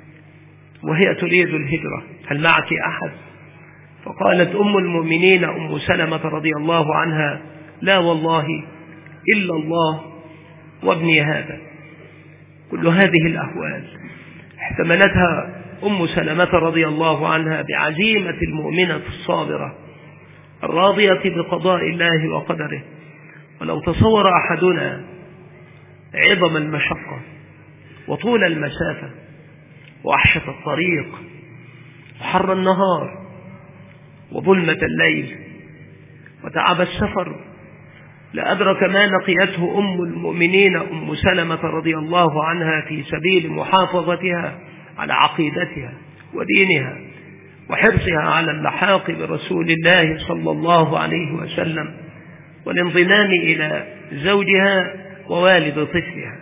وهي تريد الهجرة: هل معك أحد؟ فقالت أم المؤمنين أم سلمة رضي الله عنها: لا والله إلا الله وابني هذا. كل هذه الأحوال احتملتها أم سلمة رضي الله عنها بعزيمة المؤمنة الصابرة الراضية بقضاء الله وقدره. ولو تصور أحدنا عظم المشقة وطول المسافة ووحشة الطريق وحر النهار وظلمة الليل وتعب السفر لأدرك ما لقيته أم المؤمنين أم سلمة رضي الله عنها في سبيل محافظتها على عقيدتها ودينها وحرصها على اللحاق برسول الله صلى الله عليه وسلم والانضمام إلى زوجها ووالد طفلها.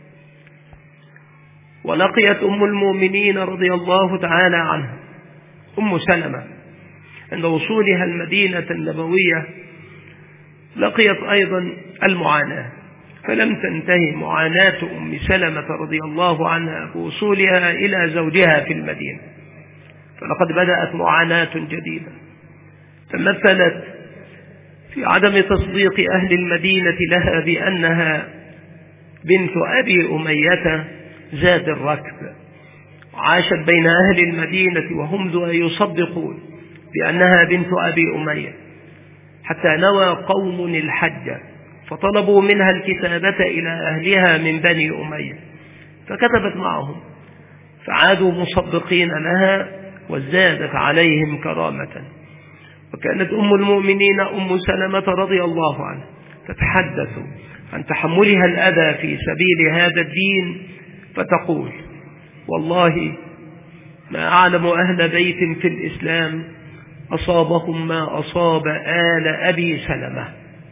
ولقيت أم المؤمنين رضي الله تعالى عنها أم سلمة عند وصولها المدينة النبوية لقيت أيضا المعاناة، فلم تنتهي معاناة أم سلمة رضي الله عنها بوصولها إلى زوجها في المدينة، فلقد بدأت معاناة جديدة تمثلت في عدم تصديق أهل المدينة لها بأنها بنت أبي أمية زاد الركب، وعاشت بين أهل المدينة وهم ذو يصدقون بأنها بنت أبي أمية، حتى نوى قوم الحج فطلبوا منها الكتابة إلى أهلها من بني أمية، فكتبت معهم فعادوا مصدقين لها وازدادت عليهم كرامة. وكانت أم المؤمنين أم سلمة رضي الله عنها تتحدث عن تحملها الأذى في سبيل هذا الدين فتقول: والله ما أعلم أهل بيت في الإسلام أصابهم ما أصاب آل أبي سلمة.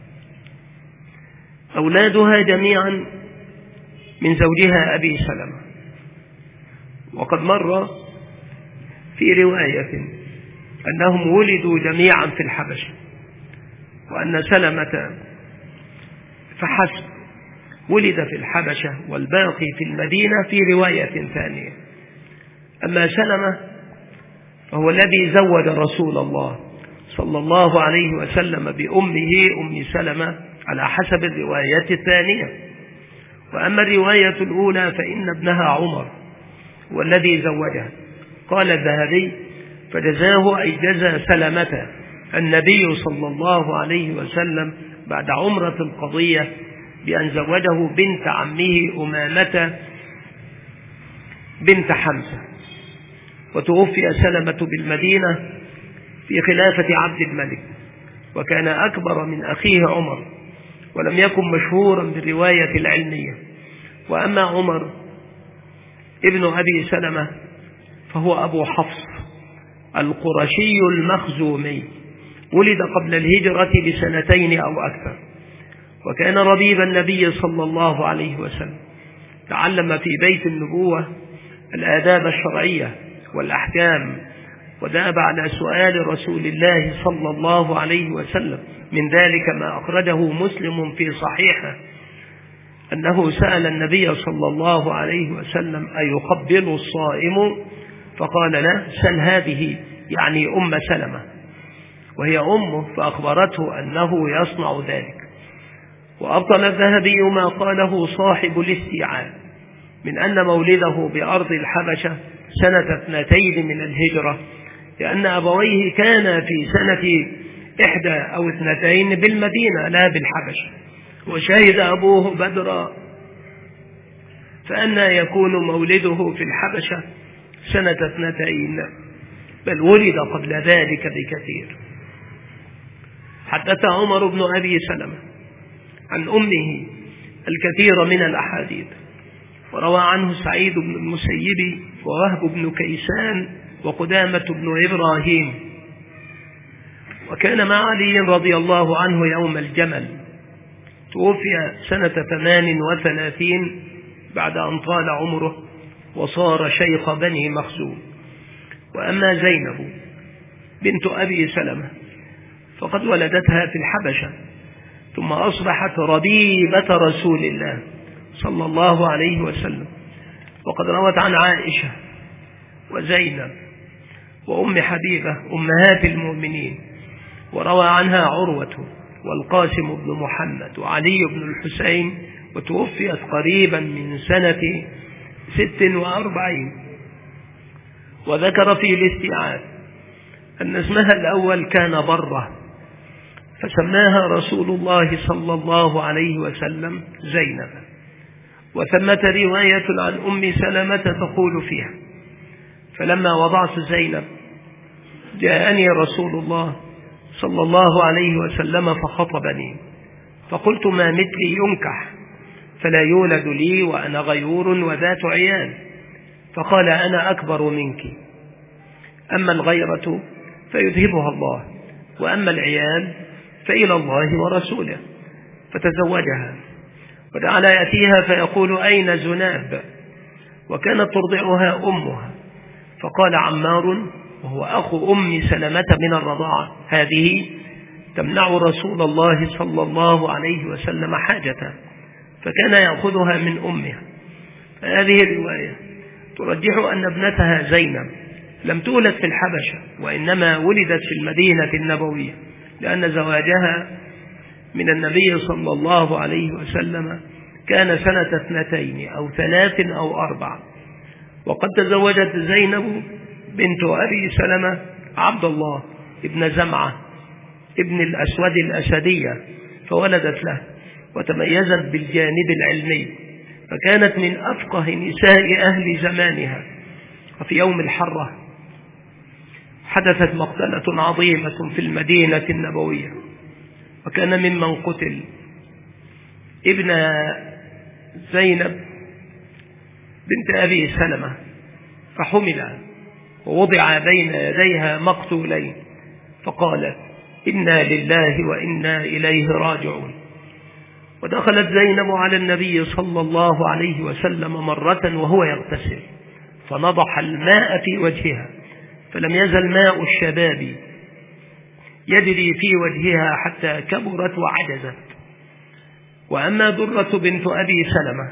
أولادها جميعا من زوجها أبي سلمة، وقد مر في رواية أنهم ولدوا جميعا في الحبشة، وأن سلمة فحسب ولد في الحبشة والباقي في المدينة في رواية ثانية. أما سلمة فهو الذي زوج رسول الله صلى الله عليه وسلم بأمه أم سلمة على حسب الرواية الثانية. وأما الرواية الأولى فإن ابنها عمر والذي زوجها. قال الذهبي: فجزاه أي جزى سلمة النبي صلى الله عليه وسلم بعد عمرة القضية بأن زوجه بنت عمه أمامة بنت حمزة. وتوفي سلمة بالمدينة في خلافة عبد الملك، وكان أكبر من أخيه عمر، ولم يكن مشهورا بالرواية العلمية. وأما عمر ابن أبي سلمة فهو أبو حفص القرشي المخزومي، ولد قبل الهجرة بسنتين أو أكثر، وكان ربيب النبي صلى الله عليه وسلم. تعلم في بيت النبوة الآداب الشرعية والأحكام، وداب على سؤال رسول الله صلى الله عليه وسلم. من ذلك ما أخرجه مسلم في صحيحه أنه سأل النبي صلى الله عليه وسلم أيقبل الصائم؟ فقال له سل هذه، يعني أم سلمة، وهي أمه، فأخبرته أنه يصنع ذلك. وأبطل الذهبي ما قاله صاحب الاستيعاب من أن مولده بأرض الحبشة سنة اثنتين من الهجرة، لأن أبويه كان في سنة إحدى أو اثنتين بالمدينة لا بالحبشة، وشهد أبوه بدرا، فأنا يكون مولده في الحبشة سنة اثنتين، بل ولد قبل ذلك بكثير. حدث عمر بن أبي سلمة عن أمه الكثير من الأحاديث، وروى عنه سعيد بن المسيب ووهب بن كيسان وقدامة بن إبراهيم. وكان مع علي رضي الله عنه يوم الجمل، توفي سنة ثمان وثلاثين بعد أن طال عمره وصار شيخ بني مخزوم. وأما زينب بنت أبي سلمة فقد ولدتها في الحبشة، ثم أصبحت ربيبة رسول الله صلى الله عليه وسلم، وقد روت عن عائشة وزينب وأم حبيبة أمهات المؤمنين، وروى عنها عروة والقاسم بن محمد وعلي بن الحسين، وتوفيت قريبا من سنة ست وأربعين. وذكر في الاستيعاب أن اسمها الأول كان برة، فسماها رسول الله صلى الله عليه وسلم زينب. وثمة رواية عن أم سلمة تقول فيها: فلما وضعت زينب جاءني رسول الله صلى الله عليه وسلم فخطبني، فقلت ما مثلي ينكح فلا يولد لي وأنا غيور وذات عيال؟ فقال أنا أكبر منك، أما الغيرة فيذهبها الله، وأما العيال فإلى الله ورسوله. فتزوجها، وجعل يأتيها فيقول أين زناب؟ وكانت ترضعها أمها. فقال عمار وهو أخو أم سلمة من الرضاعة: هذه تمنع رسول الله صلى الله عليه وسلم حاجته، فكان يأخذها من أمها. هذه الرواية ترجح أن ابنتها زينب لم تولد في الحبشة، وإنما ولدت في المدينة النبوية، لأن زواجها من النبي صلى الله عليه وسلم كان سنة اثنتين أو ثلاث أو أربع. وقد تزوجت زينب بنت أبي سلمة عبد الله ابن زمعة ابن الأسود الأسدية، فولدت له، وتميزت بالجانب العلمي، فكانت من أفقه نساء أهل زمانها. وفي يوم الحرة حدثت مقتلة عظيمة في المدينة النبوية، وكان ممن قتل ابن زينب بنت أبي سلمة، فحمل ووضع بين يديها مقتولين، فقالت إنا لله وإنا إليه راجعون. ودخلت زينب على النبي صلى الله عليه وسلم مرة وهو يغتسل، فنضح الماء في وجهها، فلم يزل ماء الشباب يجري في وجهها حتى كبرت وعجزت. وأما درة بنت أبي سلمة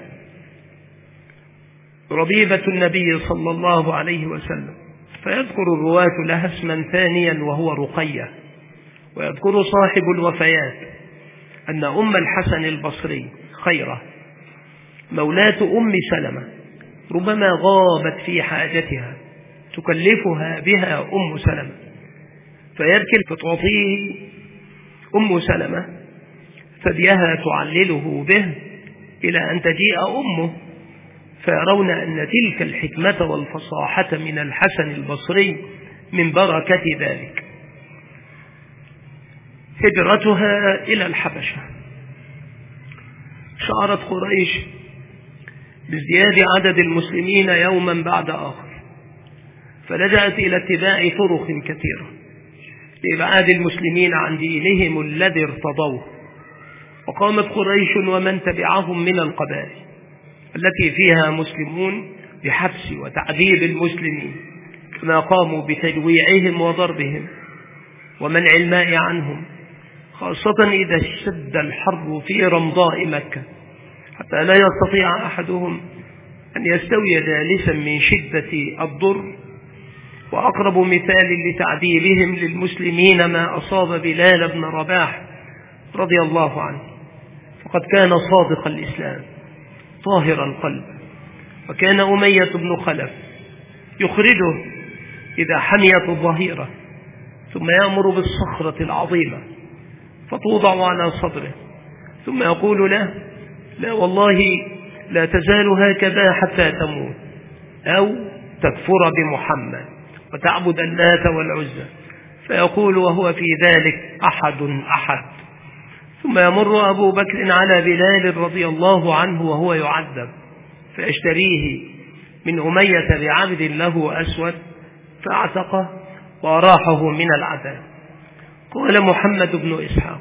ربيبة النبي صلى الله عليه وسلم، فيذكر الرواة لها اسما ثانيا وهو رقية. ويذكر صاحب الوفيات أن أم الحسن البصري خيرة مولاة أم سلمة ربما غابت في حاجتها تكلفها بها أم سلمة، فيبكي فتعطيه أم سلمة ثديها تعلله به إلى أن تجيء أمه، فيرون أن تلك الحكمة والفصاحة من الحسن البصري من بركة ذلك. هجرتها إلى الحبشة. شعرت قريش بازدياد عدد المسلمين يوما بعد آخر، فلجأت إلى اتباع طرق كثيرة لإبعاد المسلمين عن دينهم الذي ارتضوه. وقامت قريش ومن تبعهم من القبائل التي فيها مسلمون بحبس وتعذيب المسلمين، كما قاموا بتجويعهم وضربهم ومنع الماء عنهم، خاصة إذا اشتد الحر في رمضاء مكة حتى لا يستطيع أحدهم أن يستوي جالسا من شدة الضر. وأقرب مثال لتعذيبهم للمسلمين ما أصاب بلال بن رباح رضي الله عنه، فقد كان صادق الإسلام طاهر القلب، وكان أمية بن خلف يخرجه إذا حميت الظهيرة ثم يأمر بالصخرة العظيمة فتوضع على صدره ثم يقول له: لا والله لا تزال هكذا حتى تموت أو تكفر بمحمد وتعبد اللات والعزى. فيقول وهو في ذلك أحد أحد. ثم يمر أبو بكر على بلال رضي الله عنه وهو يعذب، فيشتريه من أمية بعبد له أسود فاعتقه وأراحه من العذاب. قال محمد بن إسحاق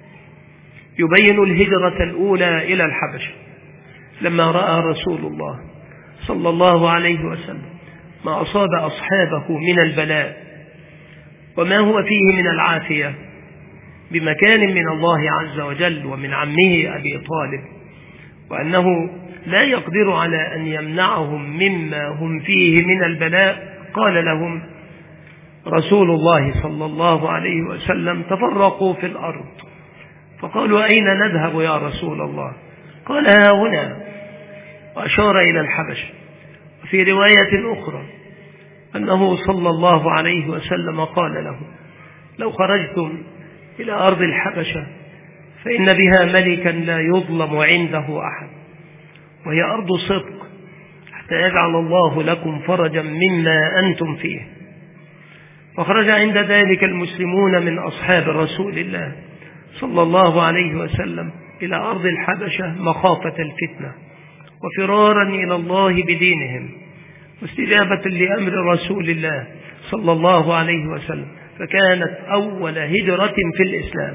يبين الهجرة الأولى إلى الحبشة لما رأى رسول الله صلى الله عليه وسلم ما أصاب أصحابه من البلاء وما هو فيه من العافية بمكان من الله عز وجل ومن عمه أبي طالب، وأنه لا يقدر على أن يمنعهم مما هم فيه من البلاء، قال لهم رسول الله صلى الله عليه وسلم: تفرقوا في الأرض. فقالوا: أين نذهب يا رسول الله؟ قال: ها هنا، وأشار إلى الحبشة. وفي رواية أخرى أنه صلى الله عليه وسلم قال لهم: لو خرجتم إلى أرض الحبشة فإن بها ملكا لا يظلم عنده أحد، وهي أرض صدق، حتى يجعل الله لكم فرجا مما أنتم فيه. وخرج عند ذلك المسلمون من أصحاب رسول الله صلى الله عليه وسلم إلى أرض الحبشة مخافة الفتنة وفرارا إلى الله بدينهم واستجابة لأمر رسول الله صلى الله عليه وسلم، فكانت أول هجرة في الإسلام.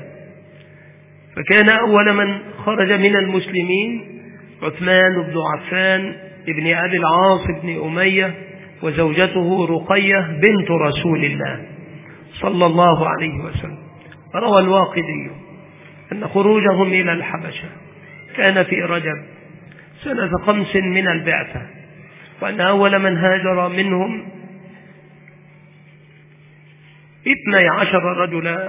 فكان أول من خرج من المسلمين عثمان بن عفان ابن أبي العاص بن أمية وزوجته رقية بنت رسول الله صلى الله عليه وسلم. روى الواقدي أن خروجهم إلى الحبشة كان في رجب سنة خمس من البعثة، وأن أول من هاجر منهم اثني عشر رجلا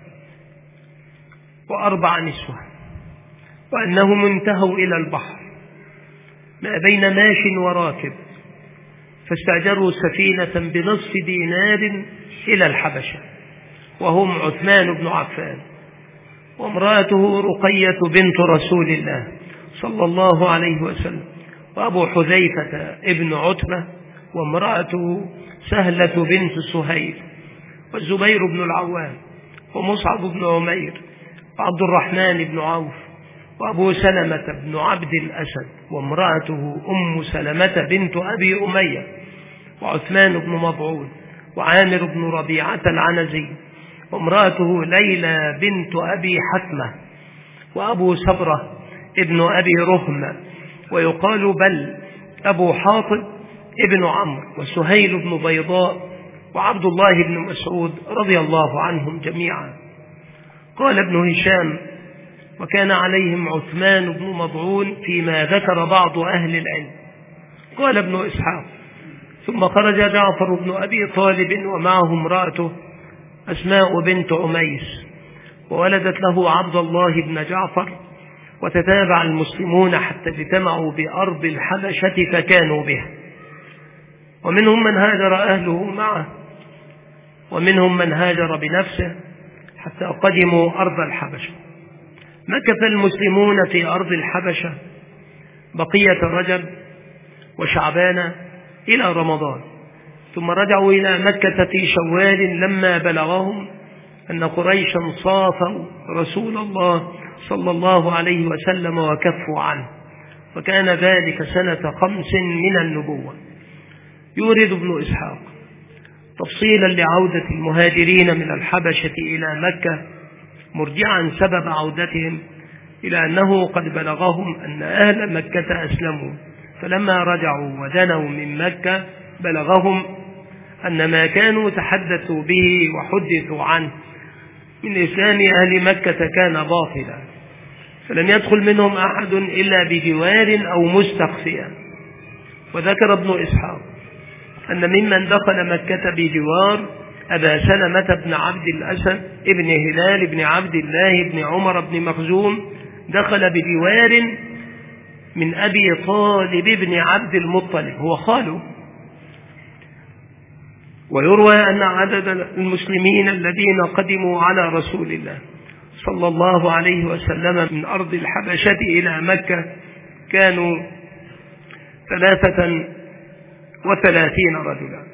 وأربع نسوة، وأنهم انتهوا إلى البحر ما بين ماش وراكب، فاستأجروا سفينة بنصف دينار إلى الحبشة، وهم عثمان بن عفان وامرأته رقية بنت رسول الله صلى الله عليه وسلم، وأبو حذيفة ابن عتبة وامرأته سهلة بنت سهيل، والزبير بن العوام ومصعب بن عمير وعبد الرحمن بن عوف وأبو سلمة بن عبد الأسد وامرأته أم سلمة بنت أبي أمية وعثمان بن مضعون وعامر بن ربيعة العنزي وامرأته ليلى بنت أبي حتمة وأبو سبرة ابن أبي رهم، ويقال بل أبو حاطب ابن عمرو وسهيل بن بيضاء وعبد الله بن مسعود رضي الله عنهم جميعا. قال ابن هشام: وكان عليهم عثمان بن مضعون فيما ذكر بعض أهل العلم. قال ابن إسحاق: ثم خرج جعفر بن أبي طالب ومعه امرأته أسماء بنت عميس، وولدت له عبد الله بن جعفر، وتتابع المسلمون حتى اجتمعوا بأرض الحبشة فكانوا بها. ومنهم من هاجر أهله معه، ومنهم من هاجر بنفسه حتى قدموا أرض الحبشة. مكث المسلمون في أرض الحبشة بقية رجب وشعبان إلى رمضان، ثم رجعوا إلى مكة في شوال لما بلغهم أن قريشا صافوا رسول الله صلى الله عليه وسلم وكفوا عنه، وكان ذلك سنة خمس من النبوة. يورد ابن إسحاق تفصيلا لعودة المهاجرين من الحبشة إلى مكة، مرجعا سبب عودتهم إلى أنه قد بلغهم أن أهل مكة أسلموا، فلما رجعوا ودنوا من مكة بلغهم أن ما كانوا تحدثوا به وحدثوا عنه من إسلام أهل مكة كان باطلا، فلم يدخل منهم أحد إلا بجوار أو مستخفيا. وذكر ابن إسحاق أن ممن دخل مكة بجوار أبا سلمة بن عبد الأسد ابن هلال بن عبد الله بن عمر بن مخزوم، دخل بجوار من أبي طالب بن عبد المطلب هو خاله. ويروى أن عدد المسلمين الذين قدموا على رسول الله صلى الله عليه وسلم من أرض الحبشة إلى مكة كانوا ثلاثة وثلاثين رجلا.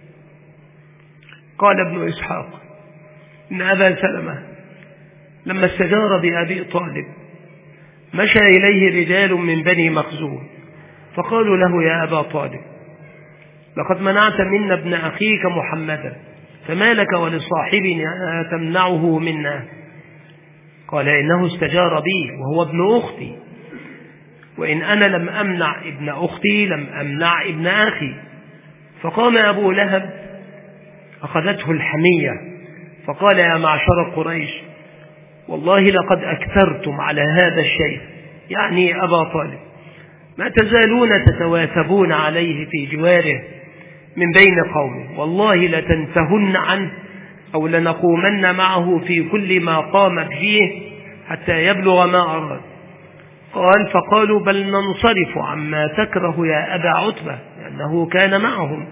قال ابن إسحاق إن أبا سلمة لما استجار بأبي طالب مشى إليه رجال من بني مخزوم فقالوا له يا أبا طالب لقد منعت منا ابن أخيك محمدا، فما لك ولصاحبنا تمنعه منا؟ قال إنه استجار بي وهو ابن أختي، وإن أنا لم أمنع ابن أختي لم أمنع ابن أخي. فقام أبو لهب أخذته الحمية فقال يا معشر قريش والله لقد أكثرتم على هذا الشيء، يعني أبا طالب، ما تزالون تتواثبون عليه في جواره من بين قومه، والله لتنتهن عنه أو لنقومن معه في كل ما قام فيه حتى يبلغ ما أراد. قال فقالوا بل ننصرف عما تكره يا أبا عتبة، لأنه كان معهم.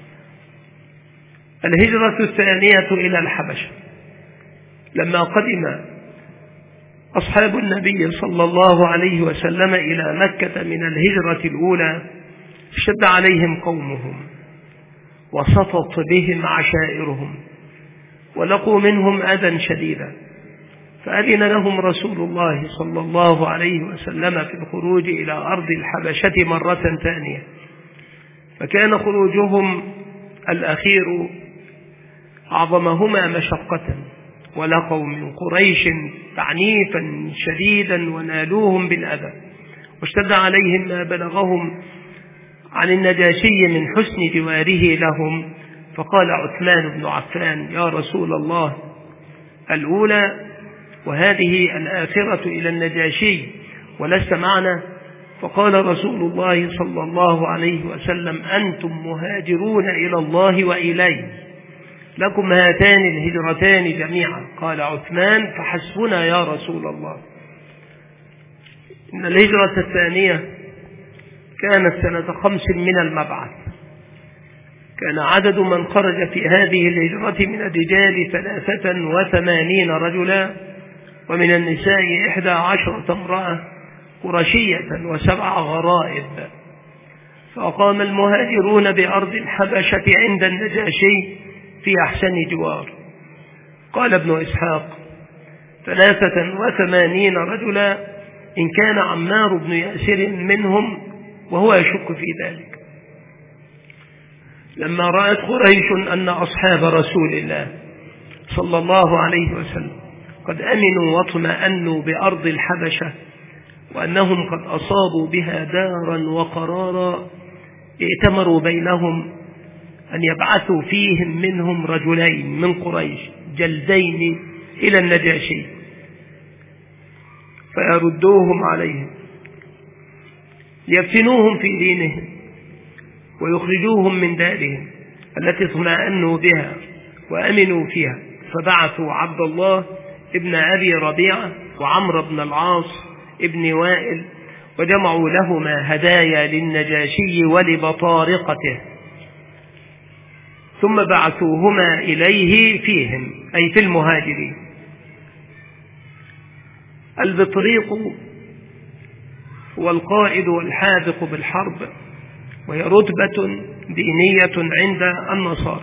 الهجرة الثانية إلى الحبشة. لما قدم أصحاب النبي صلى الله عليه وسلم إلى مكة من الهجرة الأولى اشتد عليهم قومهم وسطت بهم عشائرهم ولقوا منهم أذى شديدا، فأذن لهم رسول الله صلى الله عليه وسلم في الخروج إلى أرض الحبشة مرة ثانية، فكان خروجهم الأخير أعظمهما مشقة، ولقوا من قريش تعنيفا شديدا ونالوهم بالأذى، واشتد عليهم ما بلغهم عن النجاشي من حسن جواره لهم. فقال عثمان بن عفان يا رسول الله الأولى وهذه الآخرة إلى النجاشي ولست معنا؟ فقال رسول الله صلى الله عليه وسلم أنتم مهاجرون إلى الله وإليه، لكم هاتان الهجرتان جميعا. قال عثمان فحسبنا يا رسول الله. إن الهجرة الثانية كانت سنة خمس من المبعث. كان عدد من خرج في هذه الهجرة من الرجال ثلاثة وثمانين رجلا، ومن النساء إحدى عشرة امرأة قرشية وسبع غرائب. فأقام المهاجرون بأرض الحبشة عند النجاشي في أحسن جوار. قال ابن إسحاق ثلاثة وثمانين رجلا، إن كان عمار بن ياسر منهم وهو يشك في ذلك. لما رأت قريش أن أصحاب رسول الله صلى الله عليه وسلم قد أمنوا واطمأنوا بأرض الحبشة وأنهم قد أصابوا بها دارا وقرارا، ائتمروا بينهم أن يبعثوا فيهم منهم رجلين من قريش جلدين إلى النجاشي فيردوهم عليهم ليفتنوهم في دينهم ويخرجوهم من دارهم التي اطمأنوا بها وأمنوا فيها. فبعثوا عبد الله ابن أبي ربيعة وعمر بن العاص ابن وائل وجمعوا لهما هدايا للنجاشي ولبطارقته، ثم بعثوهما إليه فيهم أي في المهاجرين. البطريق هو القائد والحاذق بالحرب، وهي رتبة دينية عند النصارى.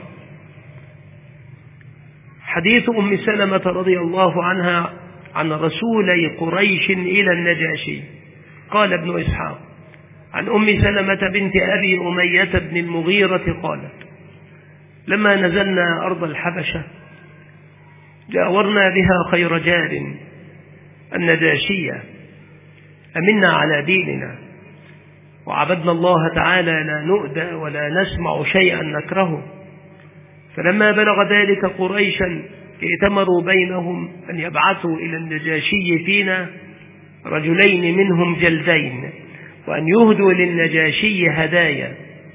حديث أم سلمة رضي الله عنها عن رسولي قريش إلى النجاشي. قال ابن إسحاق عن أم سلمة بنت أبي أمية بن المغيرة قالت: لما نزلنا أرض الحبشة جاورنا بها خير جار النجاشية، أمنا على ديننا وعبدنا الله تعالى لا نؤذى ولا نسمع شيئا نكرهه. فلما بلغ ذلك قريشا ائتمروا بينهم أن يبعثوا إلى النجاشي فينا رجلين منهم جلدين، وأن يهدوا للنجاشي هدايا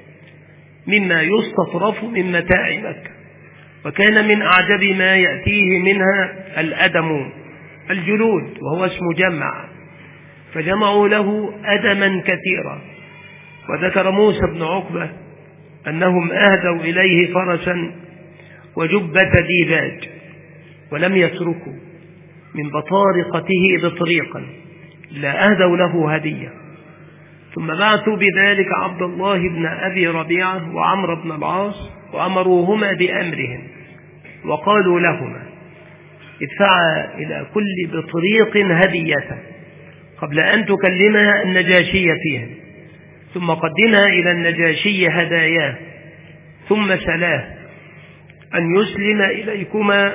مما يستطرف من متاع مكة. وكان من أعجب ما يأتيه منها الأدم الجلود، وهو اسم جمع، فجمعوا له أدما كثيرا. وذكر موسى بن عقبة أنهم أهدوا إليه فرسا وجبة ديباج، ولم يتركوا من بطارقته بطريقا لا أهدوا له هدية. ثم بعثوا بذلك عبد الله بن أبي ربيعة وعمر بن العاص وأمروهما بأمرهم، وقالوا لهما: ادفعا إلى كل بطريق هدية قبل أن تكلمها النجاشي فيها، ثم قدمها إلى النجاشي هداياه، ثم سلاه أن يسلم إليكما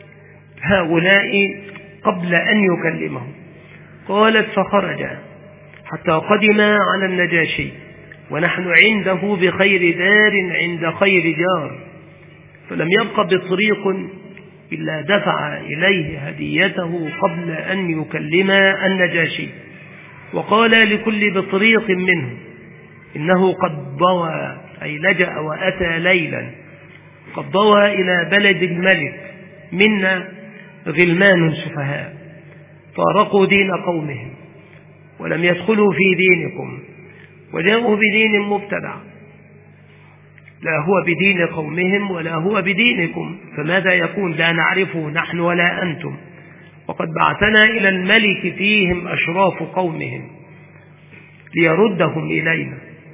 هؤلاء قبل أن يكلمهم. قالت: فخرجا حتى قدما على النجاشي ونحن عنده بخير دار عند خير جار، فلم يبق بطريق إلا دفع إليه هديته قبل أن يكلم النجاشي. وقال لكل بطريق منه: إنه قد ضوى، أي لجأ وأتى ليلا، قد ضوى إلى بلد الملك منا غلمان سفهاء فارقوا دين قومهم ولم يدخلوا في دينكم، وجاءوا بدين مبتدع لا هو بدين قومهم ولا هو بدينكم، فماذا يكون؟ لا نعرفه نحن ولا أنتم، وقد بعثنا إلى الملك فيهم أشراف قومهم ليردهم إلينا،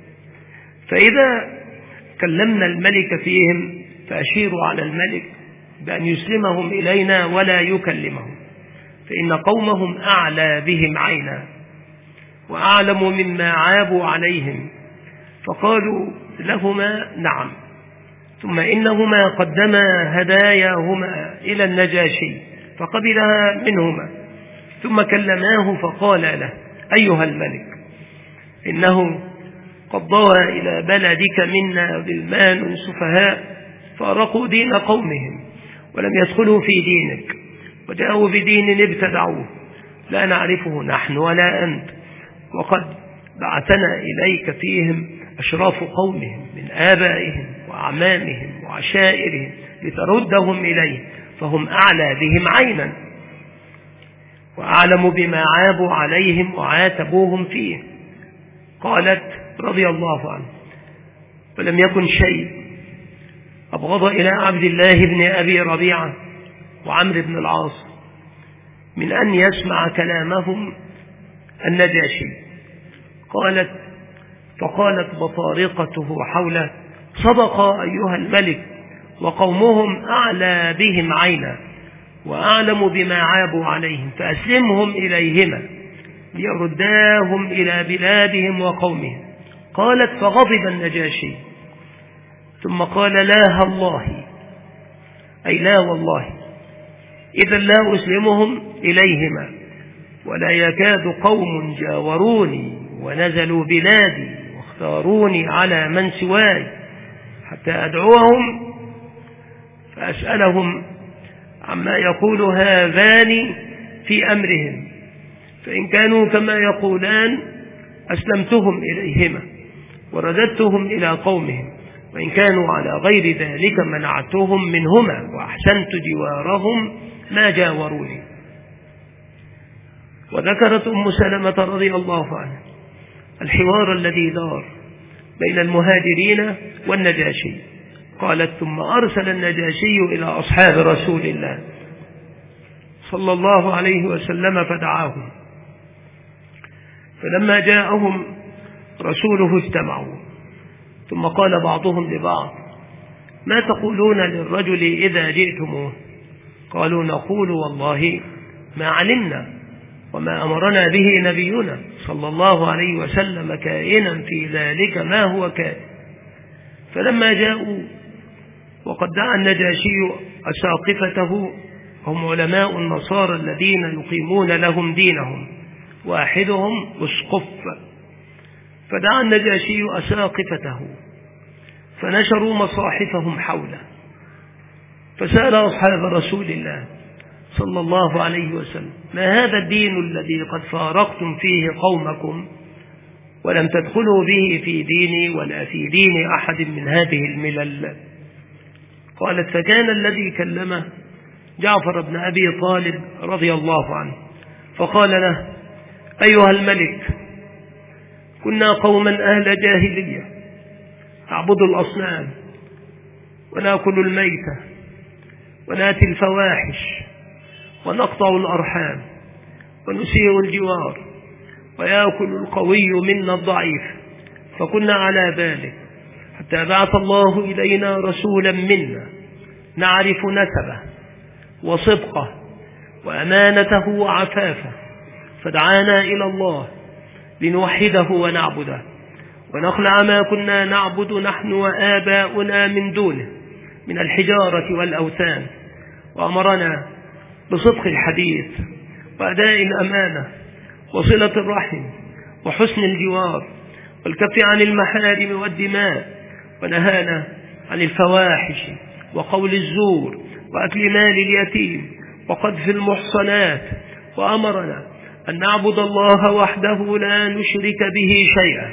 فإذا كلمنا الملك فيهم فأشيروا على الملك بأن يسلمهم إلينا ولا يكلمهم، فإن قومهم أعلى بهم عينا وأعلم مما عابوا عليهم. فقالوا لهما: نعم. ثم إنهما قدما هداياهما إلى النجاشي فقبلها منهما، ثم كلماه فقال له: أيها الملك، إنه قد ضوى إلى بلدك منا غلمان سفهاء فارقوا دين قومهم ولم يدخلوا في دينك، وجاءوا بدين ابتدعوه لا نعرفه نحن ولا أنت، وقد بعثنا إليك فيهم أشراف قومهم من آبائهم وأعمامهم وعشائرهم لتردهم إليه، فهم أعلى بهم عينا وأعلم بما عابوا عليهم وعاتبوهم فيه. قالت رضي الله عنه: فلم يكن شيء أبغض إلى عبد الله بن أبي ربيعة وعمر بن العاص من أن يسمع كلامهم النجاشي. قالت: فقالت بطارقته حوله: صدق أيها الملك، وقومهم أعلى بهم عينا وأعلم بما عابوا عليهم، فأسلمهم إليهما ليرداهم إلى بلادهم وقومهم. قالت: فغضب النجاشي ثم قال: لا الله، أي لا والله، إذا لا أسلمهم إليهما، ولا يكاد قوم جاوروني ونزلوا بلادي واختاروني على من سواي حتى أدعوهم فأسألهم عما يقول هذان في أمرهم، فإن كانوا كما يقولان أسلمتهم إليهما ورددتهم إلى قومهم، وإن كانوا على غير ذلك منعتهم منهما وأحسنت جوارهم ما جاوروني. وذكرت أم سلمة رضي الله عنها الحوار الذي دار بين المهاجرين والنجاشي، قالت ثم أرسل النجاشي إلى أصحاب رسول الله صلى الله عليه وسلم فدعاهم، فلما جاءهم رسوله اجتمعوا، ثم قال بعضهم لبعض: ما تقولون للرجل إذا جئتموه؟ قالوا: نقول والله ما علمنا وما أمرنا به نبينا صلى الله عليه وسلم كائنا في ذلك ما هو كائن. فلما جاءوا وقد دعا النجاشي أساقفته، هم علماء النصارى الذين يقيمون لهم دينهم، واحدهم أسقف، فدعا النجاشي أساقفته فنشروا مصاحفهم حوله، فسأل أصحاب رسول الله صلى الله عليه وسلم: ما هذا الدين الذي قد فارقتم فيه قومكم ولم تدخلوا به في ديني ولا في دين أحد من هذه الملل؟ قالت: فكان الذي كلمه جعفر بن أبي طالب رضي الله عنه، فقال له: أيها الملك، كنا قوما أهل جاهلية نعبد الأصنام ونأكل الميتة ونأتي الفواحش ونقطع الأرحام ونسيء الجوار ويأكل القوي منا الضعيف، فكنا على ذلك حتى بعث الله إلينا رسولا منا نعرف نسبه وصدقه وأمانته وعفافه، فدعانا إلى الله لنوحده ونعبده ونخلع ما كنا نعبد نحن وآباؤنا من دونه من الحجارة والأوثان، وأمرنا بصدق الحديث وأداء الأمانة وصلة الرحم وحسن الجوار والكف عن المحارم والدماء، ونهانا عن الفواحش وقول الزور وأكل مال اليتيم وقذف المحصنات، وأمرنا أن نعبد الله وحده لا نشرك به شيئا،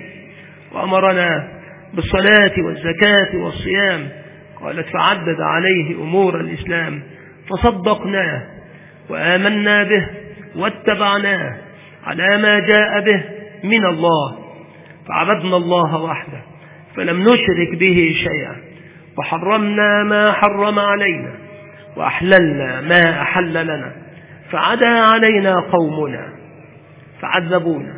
وأمرنا بالصلاة والزكاة والصيام. قالت: فعدد عليه أمور الإسلام فصدقناه وآمنا به واتبعناه على ما جاء به من الله، فعبدنا الله وحده فلم نشرك به شيئا، وحرمنا ما حرم علينا وأحللنا ما أحل لنا، فعدا علينا قومنا فعذبونا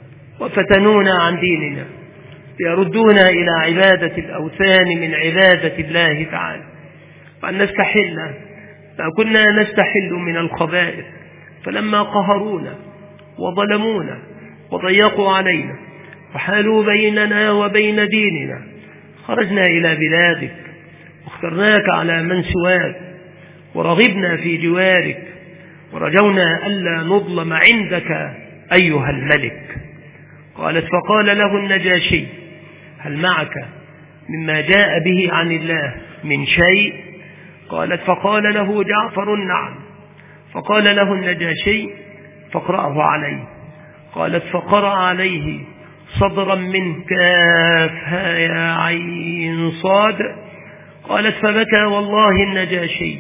وفتنونا عن ديننا ليردونا إلى عبادة الأوثان من عبادة الله تعالى، وأن نستحل ما كنا نستحل من الخبائث، فلما قهرونا وظلمونا وضيقوا علينا وحالوا بيننا وبين ديننا خرجنا إلى بلادك واخترناك على من سواك ورغبنا في جوارك ورجونا ألا نظلم عندك أيها الملك. قالت: فقال له النجاشي: هل معك مما جاء به عن الله من شيء؟ قالت: فقال له جعفر: نعم. فقال له النجاشي: فاقرأه عليه. قالت: فقرأ عليه صدرا من كاف ها يا عين صاد. قالت: فبكى والله النجاشي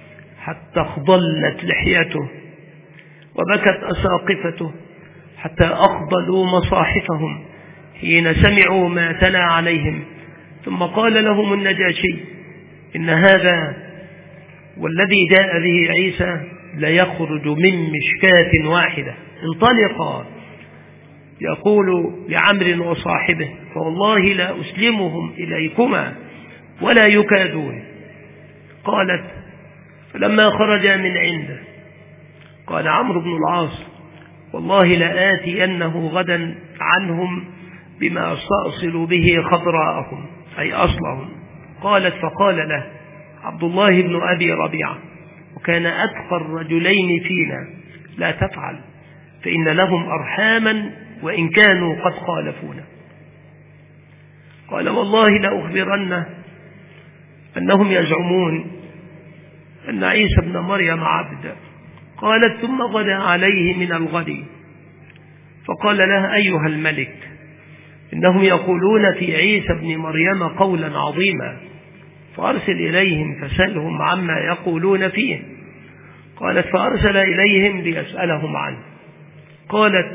حتى اخضلت لحيته وبكت أساقفته حتى أخضلوا مصاحفهم حين سمعوا ما تلا عليهم، ثم قال لهم النجاشي: إن هذا والذي جاء به عيسى ليخرج من مشكاة واحدة، انطلقا. يقول لعمر وصاحبه: فوالله لا أسلمهم إليكما ولا يكادون. قالت: فلما خرج من عنده قال عمرو بن العاص: والله لآتينه غدا عنهم بما استأصل به خضراءهم أي أصلهم. قالت: فقال له عبد الله بن أبي ربيعة وكان أتقى الرجلين فينا: لا تفعل، فإن لهم أرحاما وإن كانوا قد خالفونا. قال: والله لأخبرنه أنهم يزعمون أن عيسى ابن مريم عبد. قالت: ثم غدا عليه من الغد فقال له: أيها الملك، إنهم يقولون في عيسى ابن مريم قولا عظيما، فأرسل إليهم فسألهم عما يقولون فيه. قالت: فأرسل إليهم ليسألهم عنه. قالت: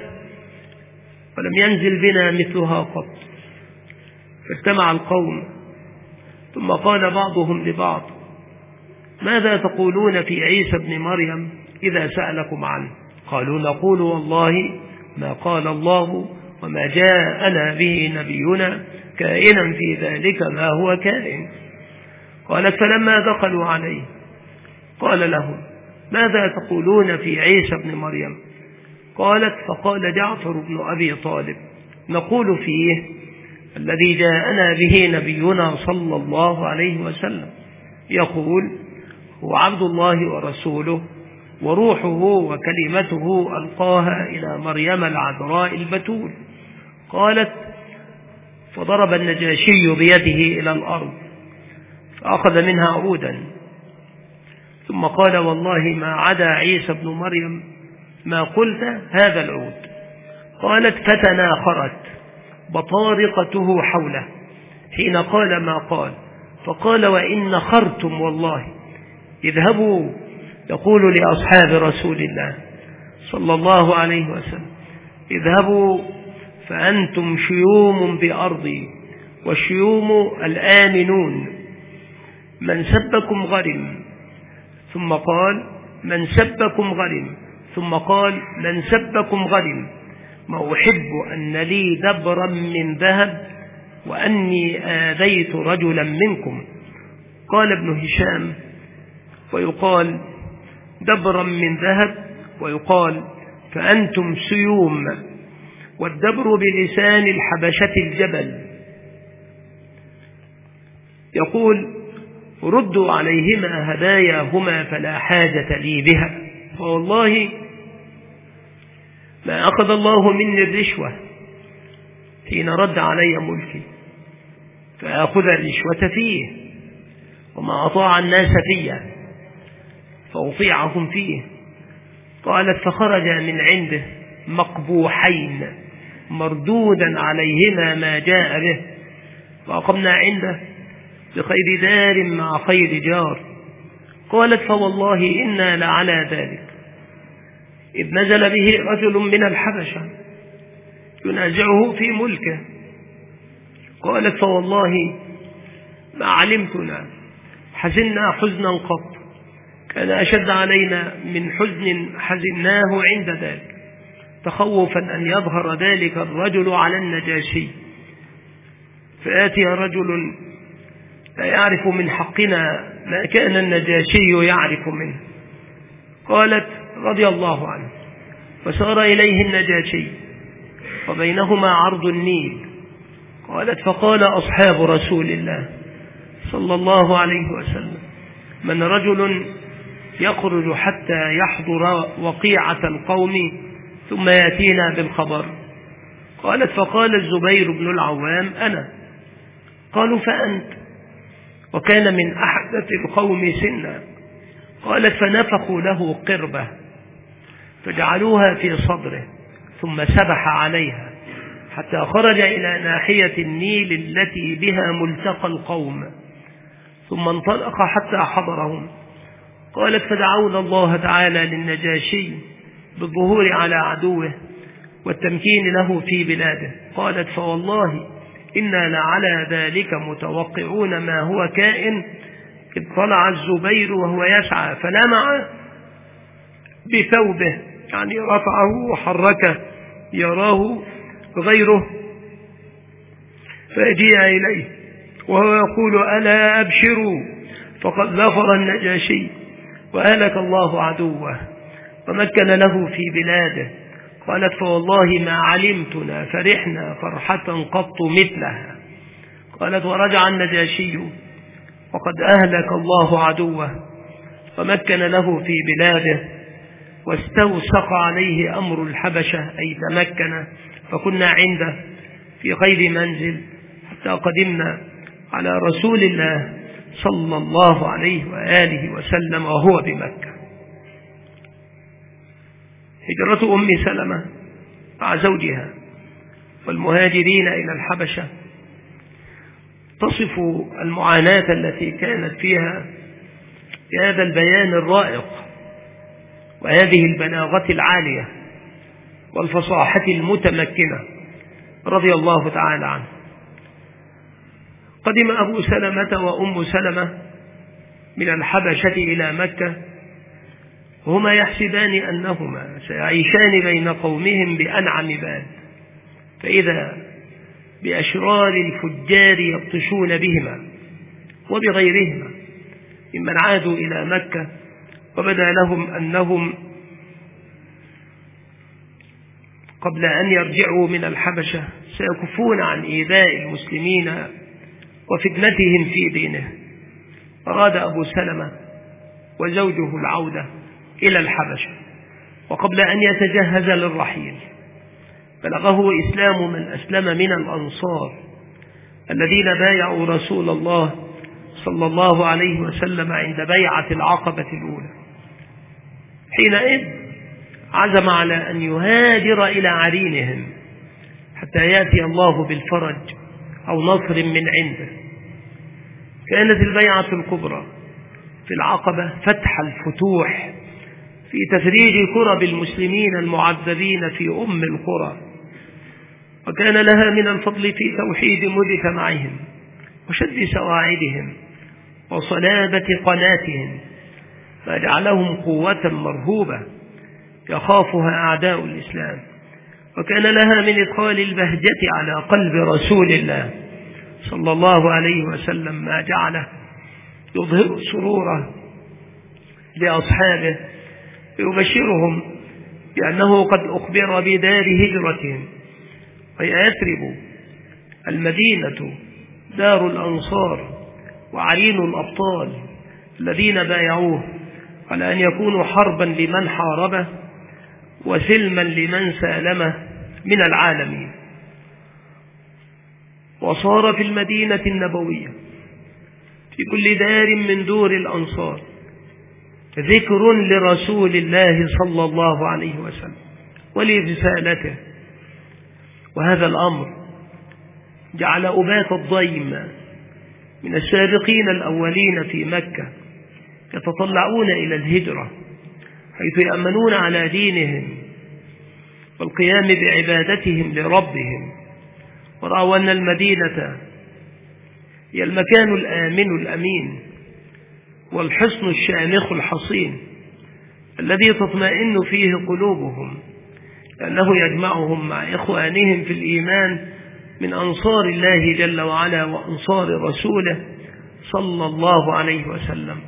ولم ينزل بنا مثلها قط. فاجتمع القوم ثم قال بعضهم لبعض: ماذا تقولون في عيسى ابن مريم إذا سألكم عنه؟ قالوا: نقول والله ما قال الله وما جاءنا به نبينا كائنا في ذلك ما هو كائن. قالت: فلما دخلوا عليه قال لهم: ماذا تقولون في عيسى ابن مريم؟ قالت: فقال جعفر بن أبي طالب: نقول فيه الذي جاءنا به نبينا صلى الله عليه وسلم يقول: هو عبد الله ورسوله وروحه وكلمته ألقاها إلى مريم العذراء البتول. قالت: فضرب النجاشي بيده إلى الأرض فأخذ منها عودا، ثم قال: والله ما عدا عيسى ابن مريم ما قلت هذا العود. قالت: فتناخرت بطارقته حوله حين قال ما قال، فقال: وإن نخرتم والله اذهبوا يقول لأصحاب رسول الله صلى الله عليه وسلم: اذهبوا فأنتم شيوم بأرضي والشيوم الآمنون، من سبكم غرم. ثم قال: من سبكم غرم. ثم قال: من سبكم غرم، ما أحب أن لي دبرا من ذهب وأني آذيت رجلا منكم. قال ابن هشام: ويقال دبرا من ذهب، ويقال فأنتم سيوم، والدبر بلسان الحبشة الجبل. يقول: ردوا عليهما هداياهما فلا حاجة لي بها، فوالله ما أخذ الله مني الرشوة حين رد علي ملكي فأخذ الرشوة فيه، وما أطاع الناس فيه فأطيعهم فيه. قالت: فخرج من عنده مقبوحين مردودا عليهما ما جاء به، فأقمنا عنده بخير دار مع خير جار. قالت: فوالله إنا لعلى ذلك إذ نزل به رجل من الحبشة ينازعه في ملكه. قالت: فوالله ما علمتنا حزنا حزنا قط كان أشد علينا من حزن حزناه عند ذلك، تخوفا أن يظهر ذلك الرجل على النجاشي فآتي رجل لا يعرف من حقنا ما كان النجاشي يعرف منه. قالت: رضي الله عنه. فسار إليه النجاشي وبينهما عرض النيل. قالت: فقال أصحاب رسول الله صلى الله عليه وسلم: من رجل يخرج حتى يحضر وقيعة القوم ثم يأتينا بالخبر؟ قالت: فقال الزبير بن العوام: أنا. قالوا: فأنت؟ وكان من أحدث القوم سنا. قالت: فنفخوا له قربة فجعلوها في صدره ثم سبح عليها حتى خرج إلى ناحية النيل التي بها ملتقى القوم، ثم انطلق حتى حضرهم. قالت: فدعونا الله تعالى للنجاشي بالظهور على عدوه والتمكين له في بلاده. قالت: فوالله إنا لعلى ذلك متوقعون ما هو كائن، إذ طلع الزبير وهو يسعى فلمع بثوبه، يعني رفعه وحركه يراه غيره، فأجيء إليه وهو يقول: ألا أبشروا فقد ظفر النجاشي وأهلك الله عدوه ومكن له في بلاده. قالت: فوالله ما علمتنا فرحنا فرحة قط مثلها. قالت: ورجع النجاشي وقد أهلك الله عدوه ومكن له في بلاده، واستوسق عليه أمر الحبشة أي تمكن، فكنا عنده في خير منزل حتى قدمنا على رسول الله صلى الله عليه وآله وسلم وهو بمكة. هجرة أم سلمة مع زوجها والمهاجرين إلى الحبشة تصف المعاناة التي كانت فيها بهذا البيان الرائق وهذه البلاغة العالية والفصاحة المتمكنة رضي الله تعالى عنه. قدم أبو سلمة وأم سلمة من الحبشة إلى مكة، وهما يحسبان أنهما سيعيشان بين قومهم بأنعم بال، فإذا بأشرار الفجار يبطشون بهما وبغيرهما ممن عادوا إلى مكة، وبدا لهم أنهم قبل أن يرجعوا من الحبشة سيكفون عن إيذاء المسلمين وفتنتهم في دينه. أراد أبو سلمة وزوجه العودة إلى الحبشة، وقبل أن يتجهز للرحيل بلغه إسلام من أسلم من الأنصار الذين بايعوا رسول الله صلى الله عليه وسلم عند بيعة العقبة الأولى. حينئذ عزم على أن يهاجر إلى عرينهم حتى يأتي الله بالفرج أو نصر من عنده. كانت البيعة الكبرى في العقبة فتح الفتوح في تفريج كرب المسلمين المعذبين في أم القرى، وكان لها من الفضل في توحيد مجتمعهم وشد سواعدهم وصلابة قناتهم، ما جعلهم قوة مرهوبة يخافها أعداء الإسلام، وكان لها من إدخال البهجة على قلب رسول الله صلى الله عليه وسلم ما جعله يظهر سروره لأصحابه، يبشرهم بأنه قد أخبر بدار هجرتهم، وهي يثرب المدينة دار الأنصار وعرين الأبطال الذين بايعوه على أن يكونوا حربا لمن حاربه وسلما لمن سالمه من العالمين. وصار في المدينة النبوية في كل دار من دور الأنصار ذكر لرسول الله صلى الله عليه وسلم ولرسالته، وهذا الأمر جعل أبات الضيم من السابقين الأولين في مكة يتطلعون إلى الهجرة، حيث يأمنون على دينهم والقيام بعبادتهم لربهم، ورأوا أن المدينة هي المكان الآمن الأمين والحصن الشامخ الحصين الذي تطمئن فيه قلوبهم، لأنه يجمعهم مع إخوانهم في الإيمان من أنصار الله جل وعلا وأنصار رسوله صلى الله عليه وسلم.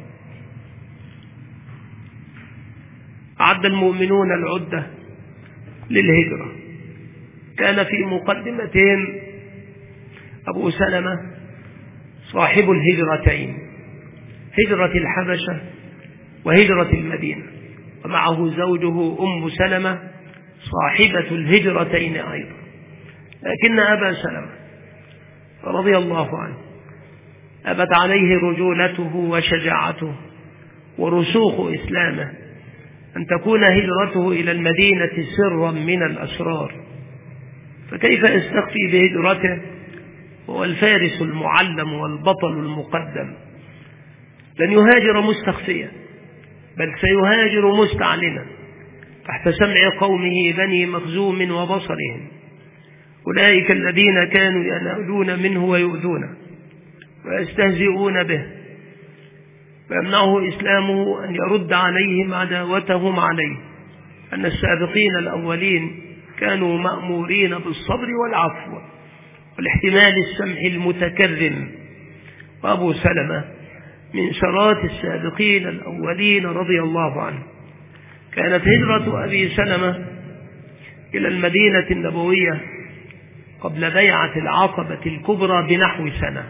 أعد المؤمنون العدة للهجرة، كان في مقدمتهم أبو سلمة صاحب الهجرتين، هجرة الحبشة وهجرة المدينة، ومعه زوجه أم سلمة صاحبة الهجرتين أيضا. لكن أبا سلمة رضي الله عنه أبت عليه رجولته وشجاعته ورسوخ إسلامه أن تكون هجرته إلى المدينة سرا من الأسرار، فكيف يستخفي بهجرته هو الفارس المعلم والبطل المقدم؟ لن يهاجر مستخفيا، بل سيهاجر مستعلنا تحت سمع قومه بني مخزوم وبصرهم، أولئك الذين كانوا ينالون منه ويؤذونه ويستهزئون به، ويمنعه إسلامه أن يرد عليهم عداوتهم عليه، أن السابقين الأولين كانوا مأمورين بالصبر والعفو والاحتمال السمح المتكرم، وأبو سلمة من شرات السابقين الأولين رضي الله عنه. كانت هجرة أبي سلمة إلى المدينة النبوية قبل بيعة العقبة الكبرى بنحو سنة،